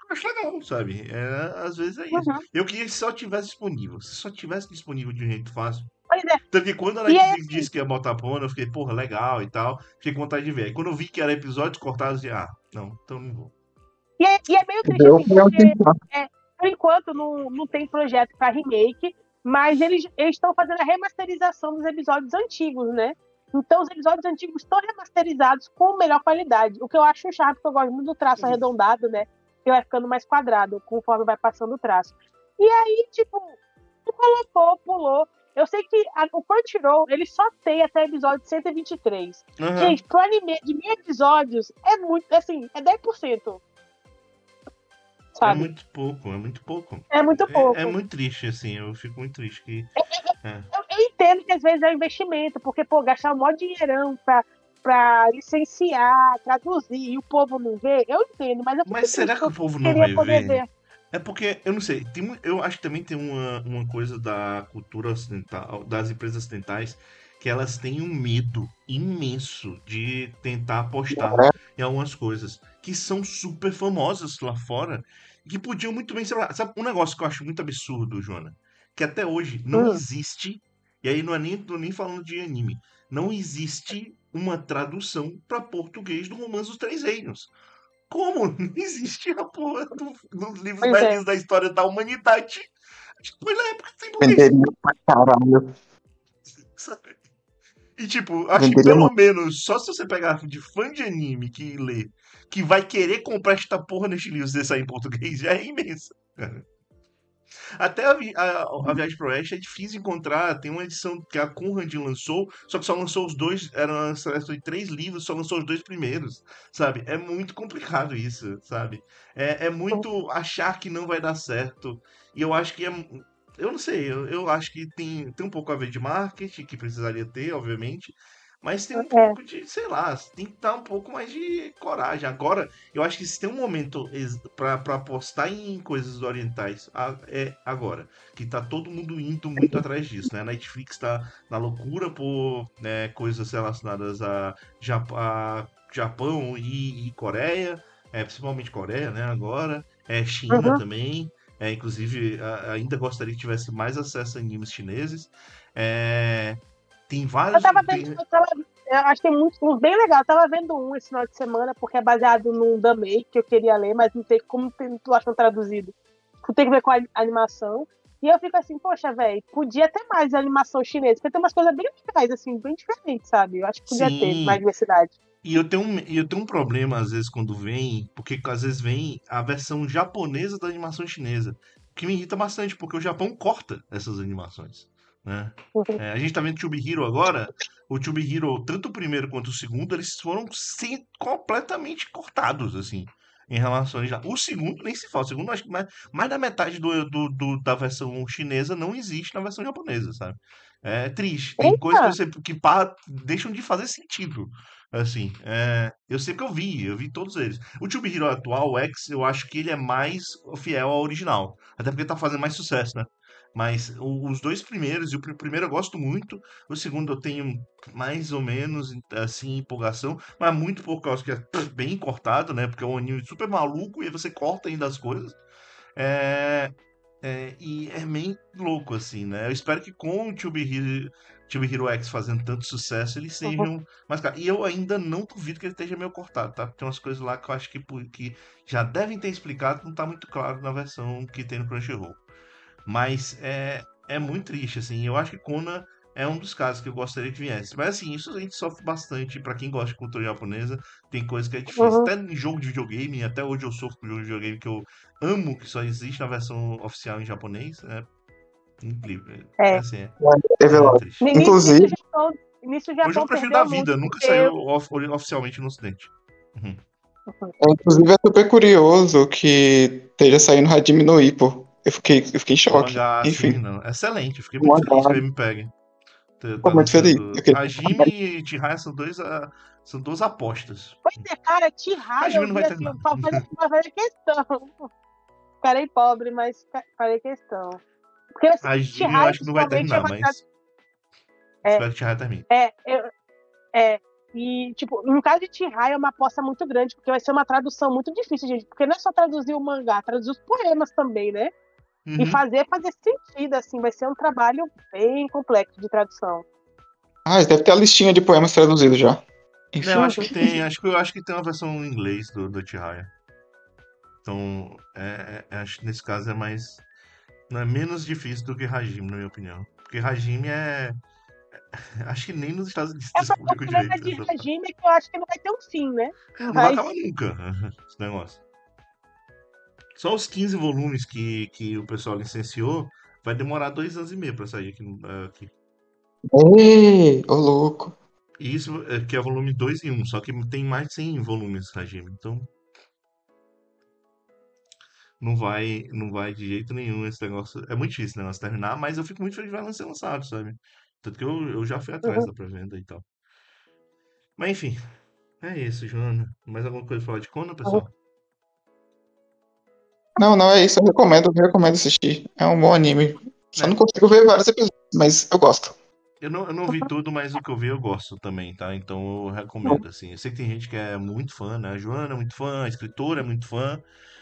eu acho legal, sabe? Às vezes é isso. Uhum. Eu queria que só tivesse disponível. Se só tivesse disponível de um jeito fácil. Pois é. Tanto que quando a E aí, Netflix assim, disse que ia botar Pona, eu fiquei, porra, legal e tal. Fiquei com vontade de ver. Aí quando eu vi que era episódios cortados, eu disse, não, então não vou. e é meio triste, Deu assim, pra porque tentar. por enquanto não tem projeto para remake, mas eles estão fazendo a remasterização dos episódios antigos, né? Então os episódios antigos estão remasterizados com melhor qualidade, o que eu acho um charme, porque eu gosto muito do traço arredondado, né? Que vai ficando mais quadrado conforme vai passando o traço. E aí, tipo, colocou, pulou. Eu sei que o Crunchyroll, ele só tem até episódio 123. Aham. Gente, pro anime de 1000 episódios, é muito, assim, é 10%. É Sabe? muito pouco, é muito pouco. É muito pouco. É muito triste, assim, eu fico muito triste que. Eu entendo que às vezes é um investimento, porque, pô, gastar um monte de dinheirão pra licenciar, traduzir, e o povo não vê, eu entendo, mas eu fico Mas será triste, que o eu povo não queria vai poder ver? ver. É porque, eu não sei, eu acho que também tem uma coisa da cultura ocidental, das empresas ocidentais, que elas têm um medo imenso de tentar apostar em algumas coisas que são super famosas lá fora e que podiam muito bem ser lá. Sabe, um negócio que eu acho muito absurdo, Joana, que até hoje não existe, e aí não é nem, tô nem falando de anime, não existe uma tradução para português do Romance dos Três Reinos. Como? Não existe a porra dos livros Pois mais é. lidos da história da humanidade. Foi na época sem português, Venderia pra caralho. sabe? E tipo, acho que Venderia pelo muito. menos, só se você pegar de fã de anime que lê, que vai querer comprar esta porra neste livro se sair em português, já é imensa. Até a Viagem pro Oeste é difícil encontrar. Tem uma edição que a Conrad lançou, só que só lançou os dois. Era uma seleção de 3 livros, só lançou os 2 primeiros. Sabe? É muito complicado isso, sabe? É muito achar que não vai dar certo. E eu acho que é. Eu não sei, eu acho que tem um pouco a ver de marketing, que precisaria ter, obviamente. Mas tem um É. pouco de, sei lá, tem que dar um pouco mais de coragem. Agora, eu acho que se tem um momento pra apostar em coisas orientais, é agora. Que tá todo mundo indo muito atrás disso, né? A Netflix tá na loucura por coisas relacionadas a Japão e Coreia, principalmente Coreia, né? Agora, China Uhum. também. Inclusive, ainda gostaria que tivesse mais acesso a animes chineses. Tem vários. Eu acho que tem uns bem legal. Eu tava vendo um esse final de semana, porque é baseado num Damei, que eu queria ler, mas não sei como tu acham traduzido. Tem que ver com a animação. E eu fico assim, poxa, velho, podia ter mais animação chinesa, porque tem umas coisas bem legais, assim, bem diferentes, sabe? Eu acho que podia ter mais Sim, diversidade. e eu tenho um problema às vezes quando vem, porque às vezes vem a versão japonesa da animação chinesa, que me irrita bastante, porque o Japão corta essas animações, né? Uhum. A gente tá vendo Tube Hero agora, o Tube Hero, tanto o primeiro quanto o segundo, eles foram completamente cortados, assim, em relação a... O segundo nem se fala, o segundo acho que mais da metade da versão chinesa não existe na versão japonesa, sabe? É triste, tem coisas Eita! que deixam de fazer sentido. Assim, eu sei que eu vi todos eles. O Tube Hero atual, o X, eu acho que ele é mais fiel ao original. Até porque tá fazendo mais sucesso, né? Mas os 2 primeiros, e o primeiro eu gosto muito, o segundo eu tenho mais ou menos, assim, empolgação, mas muito por causa que é bem cortado, né? Porque é um anime super maluco e aí você corta ainda as coisas. É, e é meio louco, assim, né? Eu espero que com o Tube Hero X fazendo tanto sucesso, eles Uhum. sejam mais caros. E eu ainda não duvido que ele esteja meio cortado, tá? Tem umas coisas lá que eu acho que já devem ter explicado, não tá muito claro na versão que tem no Crunchyroll. Mas é muito triste, assim. Eu acho que Conan é um dos casos que eu gostaria que viesse. Mas assim, isso a gente sofre bastante. Pra quem gosta de cultura japonesa, tem coisa que é difícil. Uhum. Até em jogo de videogame, até hoje eu sofro com jogo de videogame que eu amo, que só existe na versão oficial em japonês. É incrível. É. Assim, Teve é lá. triste. Inclusive, Nisso o Hoje eu Japão prefiro da perdeu vida, muito, nunca porque. saiu oficialmente no ocidente. Uhum. inclusive é super curioso que esteja saindo Hajime no Ippo. Eu fiquei em O choque. mangá, assim, Enfim, não. Excelente. Eu fiquei o muito feliz que mangá, ele me pegue. ficou Tá muito feliz. lançando. Eu queria... Hajime e Chihaya são duas apostas. Pois é, cara, Tihaya Hajime eu não vi vai ter assim, nada. uma velha questão. Ficarei pobre, mas farei questão. Porque assim, Hajime eu Tihaya acho que não vai principalmente é terminar, uma. mas É, espero que Chihaya termine. é, eu- é. E, tipo, no caso de Chihaya é uma aposta muito grande, porque vai ser uma tradução muito difícil, gente. Porque não é só traduzir o mangá, traduzir os poemas também, né? E Uhum. fazer sentido, assim. Vai ser um trabalho bem complexo de tradução. Deve ter a listinha de poemas traduzidos já. Eu Enfim. acho que tem, acho que tem uma versão em inglês do Chihaya. Então, acho que nesse caso não é menos difícil do que Hajime, na minha opinião. Porque Hajime acho que nem nos Estados Unidos O se publicou problema direito de essa. Hajime é que eu acho que não vai ter um fim, né? Não vai acabar Mas nunca esse negócio. Só os 15 volumes que o pessoal licenciou vai demorar 2 anos e meio pra sair aqui. Ei, ô louco. E isso que é volume 2 e 1, só que tem mais de 100 volumes Hajime, então não vai de jeito nenhum esse negócio. É muito difícil esse negócio terminar, mas eu fico muito feliz de vai ser lançado, sabe? Tanto que eu já fui atrás uhum. da pré-venda e tal. Mas enfim, é isso, Joana. Mais alguma coisa pra falar de Conan, pessoal? Não, é isso. Eu recomendo assistir. É um bom anime. Só não É, consigo ver vários episódios, mas eu gosto. eu não vi tudo, mas o que eu vi eu gosto também, tá? Então eu recomendo, assim. Eu sei que tem gente que é muito fã, né? A Joana é muito fã, a escritora é muito fã.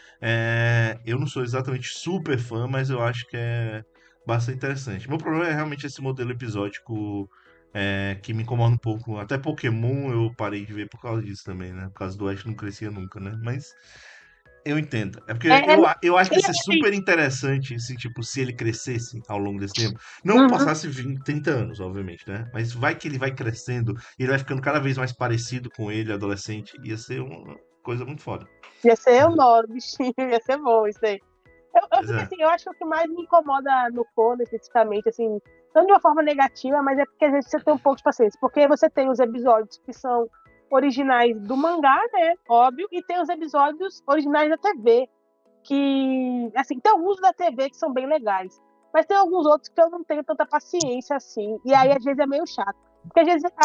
Eu não sou exatamente super fã, mas eu acho que é bastante interessante. Meu problema é realmente esse modelo episódico que me incomoda um pouco. Até Pokémon eu parei de ver por causa disso também, né? Por causa do Ash não crescia nunca, né? Mas eu entendo. É porque É, eu acho que ia ser assim, super interessante se, tipo, se ele crescesse ao longo desse tempo. Não uhum. passasse 20, 30 anos, obviamente, né? Mas vai que ele vai crescendo e ele vai ficando cada vez mais parecido com ele, adolescente. Ia ser uma coisa muito foda. Ia ser enorme, bichinho, ia ser bom isso aí. Pois Porque, é. assim, eu acho que o que mais me incomoda no Conan, especificamente, assim, não de uma forma negativa, mas é porque às vezes você tem um pouco de paciência. Porque você tem os episódios que são originais do mangá, né? Óbvio, e tem os episódios originais da TV, que, assim, tem alguns da TV que são bem legais, mas tem alguns outros que eu não tenho tanta paciência, assim, e aí às vezes é meio chato. Porque às vezes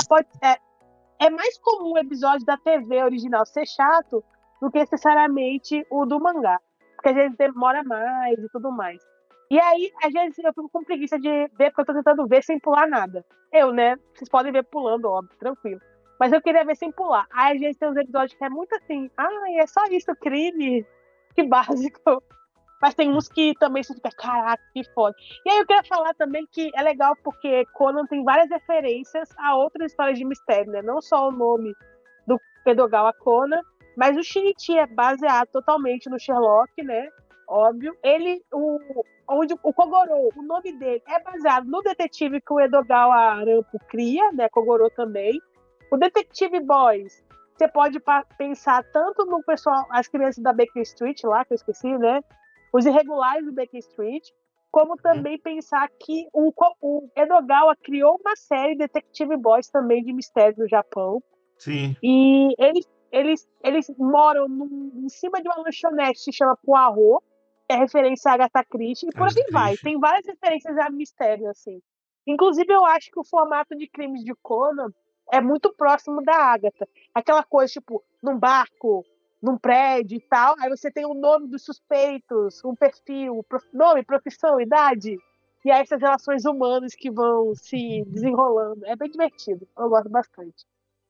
é mais comum o episódio da TV original ser chato do que necessariamente o do mangá. Porque às vezes demora mais e tudo mais. E aí, às vezes, eu fico com preguiça de ver, porque eu tô tentando ver sem pular nada. Eu, né? Vocês podem ver pulando, óbvio, tranquilo. Mas eu queria ver sem pular. Aí, às vezes, tem uns episódios que é muito assim. É só isso, crime. Que básico. Mas tem uns que também você fica, caraca, que foda. E aí eu queria falar também que é legal porque Conan tem várias referências a outras histórias de mistério, né? Não só o nome do Edogawa Conan, mas o Shinichi é baseado totalmente no Sherlock, né? Óbvio. Onde o Kogoro, o nome dele é baseado no detetive que o Edogawa Arampo cria, né? Kogoro também. O Detetive Boys, você pode pensar tanto no pessoal, as crianças da Baker Street lá, que eu esqueci, né? Os irregulares do Baker Street, como também pensar que o Edogawa criou uma série Detective Boys também de mistério no Japão. Sim. E eles moram em cima de uma lanchonete que se chama Poirot, que é referência a Agatha Christie, e por Agatha aí vai. Christie. Tem várias referências a mistério, assim. Inclusive, eu acho que o formato de crimes de Conan é muito próximo da Agatha. Aquela coisa, tipo, num barco, num prédio e tal, aí você tem o nome dos suspeitos, um perfil, nome, profissão, idade, e aí essas relações humanas que vão se desenrolando. É bem divertido, eu gosto bastante.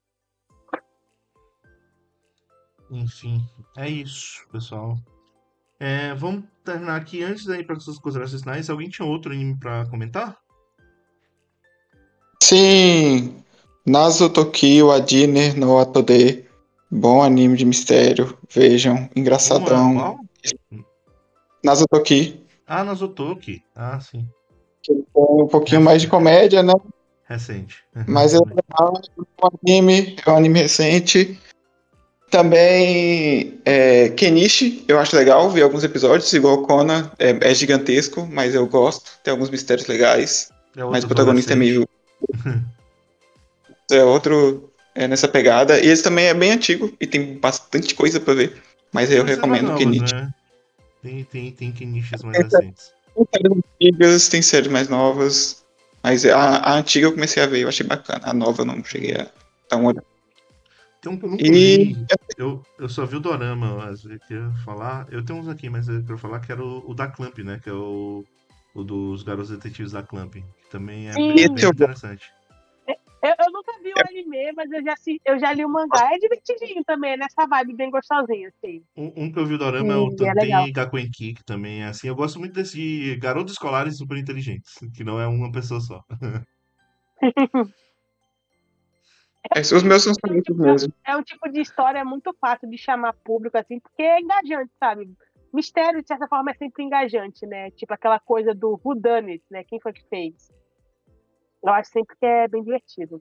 Enfim, é isso, pessoal. Vamos terminar aqui antes de ir para as suas considerações finais. Alguém tinha outro anime para comentar? Sim, Nazutoki wa Dinner no Atode. Bom anime de mistério. Vejam, Como é? engraçadão. Qual? Nazutoki. Ah, Nazotoki. Ah, sim. Tem um pouquinho mais de Rec- comédia, né? Recente. Mas é legal, é um anime recente. Também Kenichi, eu acho legal ver alguns episódios, igual Conan, é gigantesco, mas eu gosto, tem alguns mistérios legais, É mas outro o protagonista é adolescente. meio. É outro nessa pegada. E esse também é bem antigo e tem bastante coisa pra ver, mas eu Tem coisas mais recomendo novas, Kenichi. né? Tem nichos mais Tem recentes. séries antigas, tem séries mais novas, mas a antiga eu comecei a ver, eu achei bacana, a nova eu não cheguei a dar uma olhada. Tem um que eu nunca E vi. Eu só vi o Dorama, às vezes, que eu ia falar. Eu tenho uns aqui, mas eu quero falar que era o da Clamp, né? Que é o dos Garotos Detetives da Clamp. Que também é Sim, bem esse eu interessante. eu nunca vi vi o anime, mas eu já li o mangá. É divertidinho também, nessa vibe bem gostosinha, assim. Um que eu vi o dorama é o E é legal. Tanten Gakuen-ki, que também é assim. Eu gosto muito desse garotos escolares super inteligentes, que não é uma pessoa só. Os meus são É um muitos tipo, mesmo. é um tipo de história muito fácil de chamar público, assim, porque é engajante, sabe? Mistério, de certa forma, é sempre engajante, né? Tipo aquela coisa do Who Done It, né? Quem foi que fez? Eu acho sempre que é bem divertido.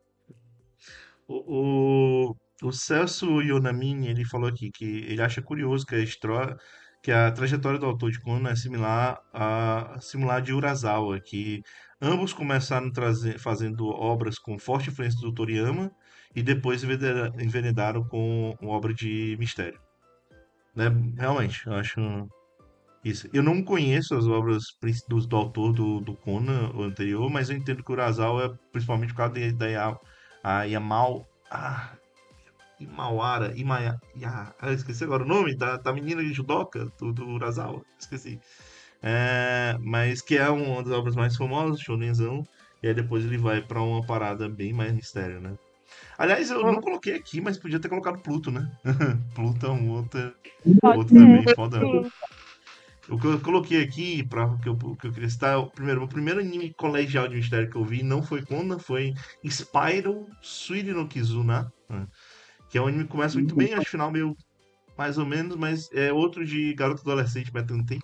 O Celso Yonamine, ele falou aqui que ele acha curioso que a trajetória do autor de Conan é similar de Urasawa, que ambos começaram fazendo obras com forte influência do Toriyama e depois envenenaram com uma obra de mistério. Né? Realmente, eu acho isso. Eu não conheço as obras do autor do Conan, o anterior, mas eu entendo que o Urasawa é principalmente por causa a Yamal. Imawara, esqueci agora o nome da menina de judoca do Urasawa, esqueci. Mas que é uma das obras mais famosas, Shonenzão, e aí depois ele vai pra uma parada bem mais mistério, né? Aliás, eu não Uhum. coloquei aqui, mas podia ter colocado Pluto, né? Pluto é um Pode outro ser, também, fodão. sim. O que eu coloquei aqui, o que eu queria citar, o primeiro anime colegial de mistério que eu vi não foi Conan, foi Spyro Suiri no Kizuna, né? Que é um anime que começa muito bem, acho o final meio mais ou menos, mas é outro de garoto adolescente, Metantei.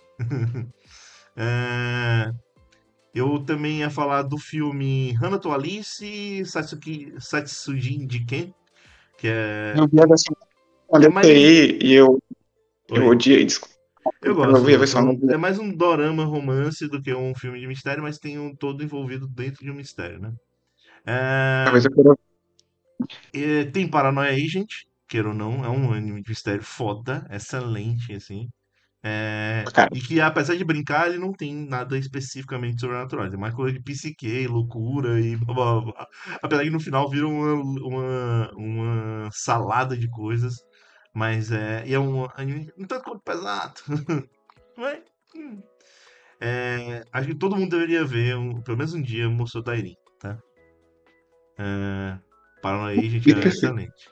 Eu também ia falar do filme Hanato Alice, Satsujin Jiken, que Eu vi a versão é quando eu mais um. saí e eu Oi. odiei, desculpa. Eu Eu gosto, eu vi a gosto. versão não. É mais um dorama romance do que um filme de mistério, mas tem um todo envolvido dentro de um mistério, né? É, Talvez eu queira. tem Paranoia Agent, queira ou não, é um anime de mistério foda, excelente, assim. Cara, E que, apesar de brincar, ele não tem nada especificamente sobrenatural. Tem mais coisa de psique, loucura e blá, blá, blá. Apesar que no final vira uma salada de coisas. Mas e é um anime um tanto quanto pesado. Mas, acho que todo mundo deveria ver, pelo menos um dia, o Musou Dairi, tá? Paranoia Agent vi é perfeito. excelente.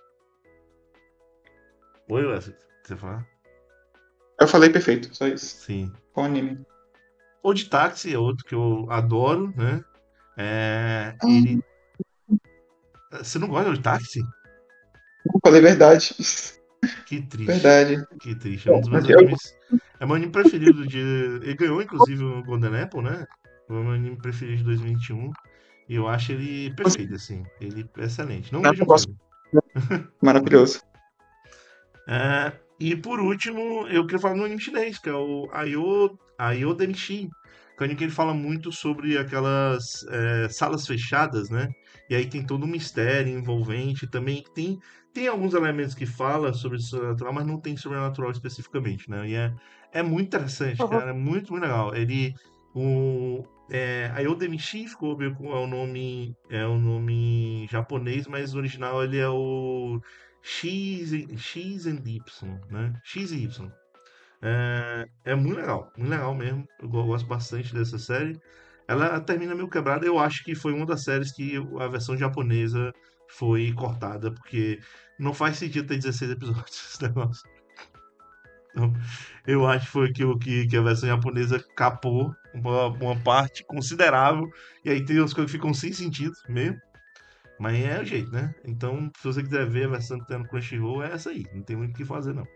Oi, Wesley, você fala? Eu falei perfeito, só isso. Sim. Qual anime? O de Táxi é outro que eu adoro, né? Ah, Ele. Você não gosta de Táxi? eu falei verdade. Que triste. Verdade. Que triste. É um dos meus Eu, animes. É meu anime preferido de. Ele ganhou, inclusive, o Golden Apple, né? Foi o meu anime preferido de 2021. E eu acho ele perfeito, assim. Ele é excelente. Não não, vejo eu um gosto. filme. Maravilhoso. E por último, eu queria falar no anime chinês, que é o Ayo Denshi. Que é um anime que ele fala muito sobre aquelas salas fechadas, né? E aí tem todo um mistério envolvente. Também tem alguns elementos que fala sobre sobrenatural, mas não tem sobrenatural especificamente, né? E é muito interessante, Uhum. cara. É muito, muito legal. Ayo Denshi ficou meio com é o nome japonês, mas no original ele é o X and Y, né? X e Y. É muito legal mesmo. Eu gosto bastante dessa série. Ela termina meio quebrada. Eu acho que foi uma das séries que a versão japonesa foi cortada, porque não faz sentido ter 16 episódios esse negócio. Então, eu acho que foi que a versão japonesa capou uma parte considerável, e aí tem as coisas que ficam sem sentido mesmo. Mas é o jeito, né? Então, se você quiser ver a versão que tem no Crunchyroll, é essa aí. Não tem muito o que fazer, não.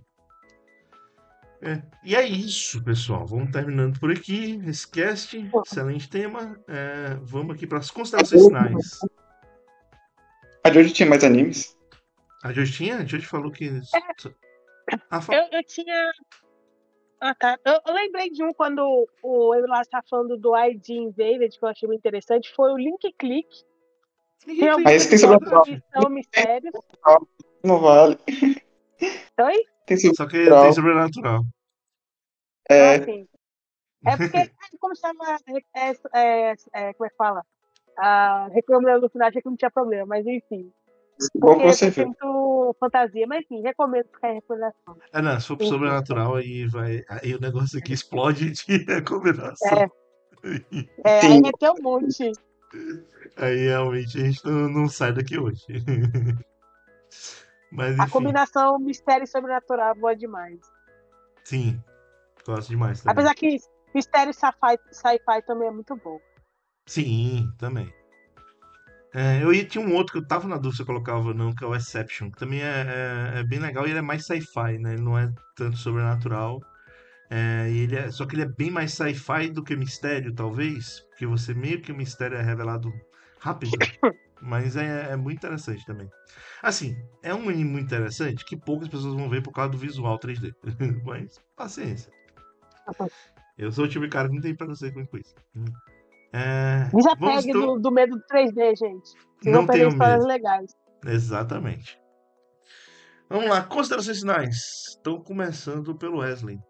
E é isso, pessoal. Vamos terminando por aqui. Esse cast, excelente tema. Vamos aqui para as considerações finais. A Jojo tinha mais animes? A Jojo tinha? A Jojo falou que. Eu tinha. Ah, tá. Eu lembrei de um quando o Evilás tá falando do ID Invaded, que eu achei muito interessante, foi o Link Click. Tem alguns Esse tem episódios sobrenatural. que são mistérios. Não vale. Oi? Tem Só que tem sobrenatural. sobrenatural. Ah, É, sim. É porque, como chama, como é que fala? Recomendo no final, achei que não tinha problema, mas enfim. bom Porque pra você vai ser ver. muito fantasia, mas enfim, recomendo porque é recomendação. Não, se for pro Enfim, sobrenatural, aí vai. Aí o negócio aqui explode de recomendação. aí Sim, vai ter um monte. Aí realmente a gente não sai daqui hoje. Mas A enfim, combinação mistério e sobrenatural é boa demais. sim, gosto demais também. Apesar que mistério e sci-fi também é muito bom. Sim, também. Tinha um outro que eu tava na dúvida se eu colocava ou não, que é o Exception, que também é bem legal e ele é mais sci-fi, né? Ele não é tanto sobrenatural. Só que ele é bem mais sci-fi do que mistério, talvez, porque você meio que o mistério é revelado rápido, mas é muito interessante também. Assim, é um anime muito interessante que poucas pessoas vão ver por causa do visual 3D, mas paciência. Eu sou o tipo de cara que não tem preconceito com isso. Vamos Desapegue então. do medo do 3D, gente. Vocês vão Não perder tenho histórias medo. legais. Exatamente. Vamos lá, considerações finais. Estou começando pelo Wesley.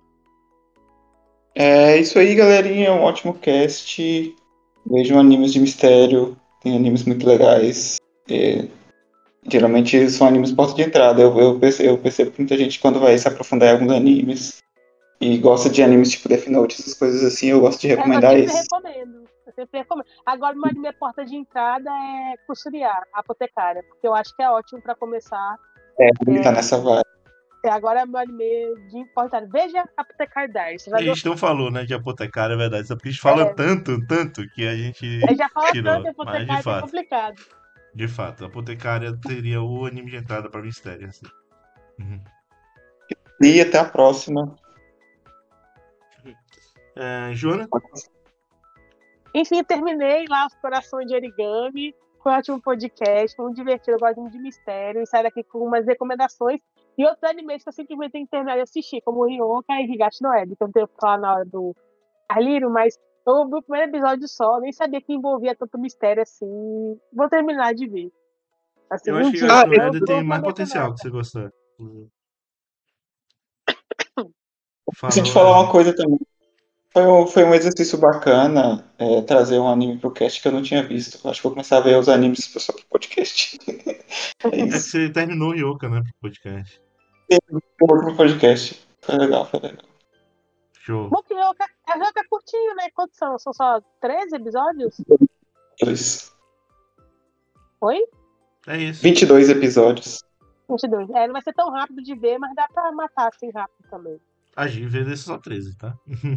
É isso aí, galerinha. Um ótimo cast. Vejam animes de mistério. Tem animes muito legais. Geralmente são animes porta de entrada. Eu percebo que muita gente, quando vai se aprofundar em alguns animes e gosta de animes tipo Death Note, essas coisas assim, eu gosto de Eu recomendar sempre esses. recomendo. Eu sempre recomendo. Agora, a minha porta de entrada é Kusuriá, a Apotecária, porque eu acho que é ótimo para começar. Tá nessa vibe. Agora é meu anime de importância. Veja Apotecária Diaries, você A vai gente gostar. não falou, né, de Apotecário, é verdade. Só porque a gente fala É, tanto que a gente já fala tanto tirou. em Mas Apotecária que é complicado. de fato, Apotecária seria o anime de entrada para mistério. Assim. Uhum. E até a próxima. Joana? Enfim, terminei lá os Corações de Origami. Foi um ótimo podcast, foi muito divertido. Eu gosto muito de mistério. E saio daqui com umas recomendações e outros animes que eu simplesmente tenho que terminar de assistir, como Ryoka e Higashi no Eden, que eu não tenho que falar na hora do Carlírio, mas eu vi o primeiro episódio só, nem sabia que envolvia tanto mistério assim. Vou terminar de ver. Assim, Eu um acho que dia. Higashi no Eu Eden não tem mais prometo potencial que nada. você gostar. Preciso te Falou, falar uma Wesley. coisa também. Foi um exercício bacana trazer um anime pro cast que eu não tinha visto. Acho que vou começar a ver os animes só pro podcast. É É que isso. você terminou o Yoka, né, pro podcast. Pro podcast. Foi legal, foi legal. Show. Bom que Ryoka é curtinho, né? Quantos são? São só 13 episódios? Dois. Oi? É isso. 22 episódios. 22. Não vai ser tão rápido de ver, mas dá pra matar assim rápido também. A gente vê desses só 13, tá?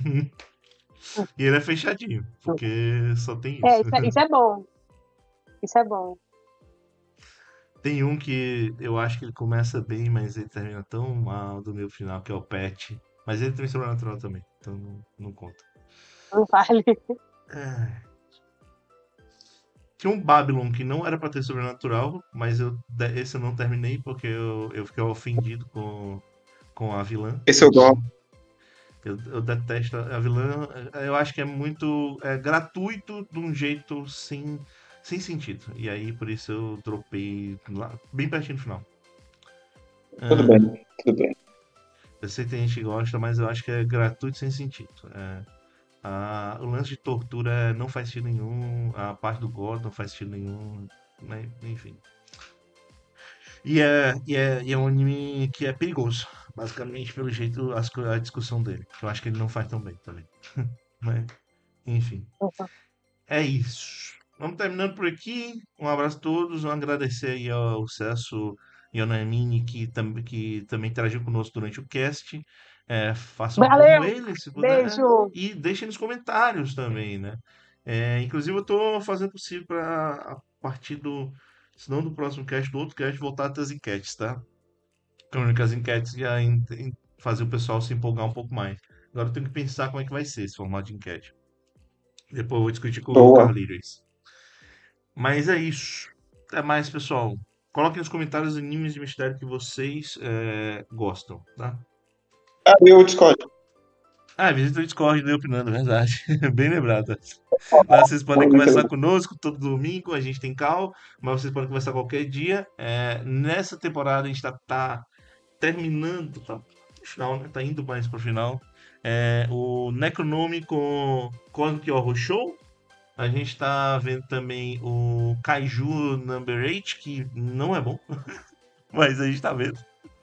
E ele é fechadinho, porque só tem isso. Isso é bom. Isso é bom. Tem um que eu acho que ele começa bem, mas ele termina tão mal do meu final, que é o Pet. Mas ele tem sobrenatural também, então não conta. Não vale. É. Tinha um Babylon que não era pra ter sobrenatural, mas esse eu não terminei porque eu fiquei ofendido com a vilã. Esse eu gosto. Eu detesto a vilã. Eu acho que é muito gratuito de um jeito sem sentido. E aí, por isso eu dropei lá, bem pertinho do final. Tudo bem, tudo bem. Eu sei que tem gente que gosta, mas eu acho que é gratuito sem sentido. O lance de tortura não faz sentido nenhum, a parte do gore não faz sentido nenhum, né? Enfim. E é um anime que é perigoso, basicamente pelo jeito, a discussão dele. Eu acho que ele não faz tão bem também. Mas, enfim. É isso. Vamos terminando por aqui. Um abraço a todos. Vamos agradecer aí ao Celso e ao Naimini que também interagiu conosco durante o cast. Façam como Valeu! ele, se puder. Beijo! E deixem nos comentários também, né? Inclusive, eu estou fazendo o possível para, a partir se não do próximo cast, do outro cast, voltar a ter as enquetes, tá? Com as enquetes já fazer o pessoal se empolgar um pouco mais. Agora eu tenho que pensar como é que vai ser esse formato de enquete. Depois eu vou discutir com o Boa. Carlinhos isso. Mas é isso. Até mais, pessoal. Coloquem nos comentários animes de mistério que vocês gostam, tá? E o Discord. Visita o Discord do Opinando, verdade. Bem lembrado. Lá vocês podem Muito conversar legal. conosco todo domingo, a gente tem call, mas vocês podem conversar qualquer dia. Nessa temporada a gente tá terminando, tá no final, né? Tá indo mais pro final. O Necronome com Cosmic Horror Show. A gente tá vendo também o Kaiju Number 8, que não é bom, mas a gente tá vendo.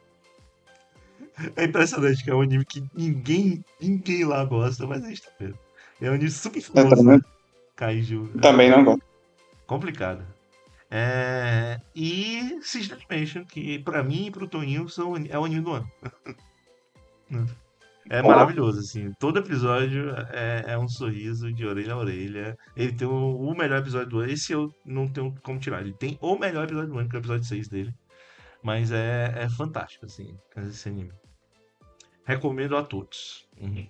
É impressionante que é um anime que ninguém lá gosta, mas a gente tá vendo. É um anime super famoso, né? Kaiju. Também não gosto. Complicado. E Sister Animation, que pra mim e pro Toninho é o anime do ano. É Ó, maravilhoso, assim. Todo episódio é um sorriso de orelha a orelha. Ele tem o melhor episódio do ano. Esse eu não tenho como tirar. Ele tem o melhor episódio do ano, que é o episódio 6 dele. Mas é fantástico, assim, esse anime. Recomendo a todos. Uhum.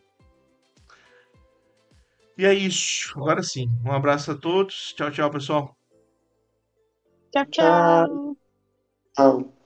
E é isso. Agora sim. Um abraço a todos. Tchau, tchau, pessoal. Tchau, tchau. tchau. Tchau.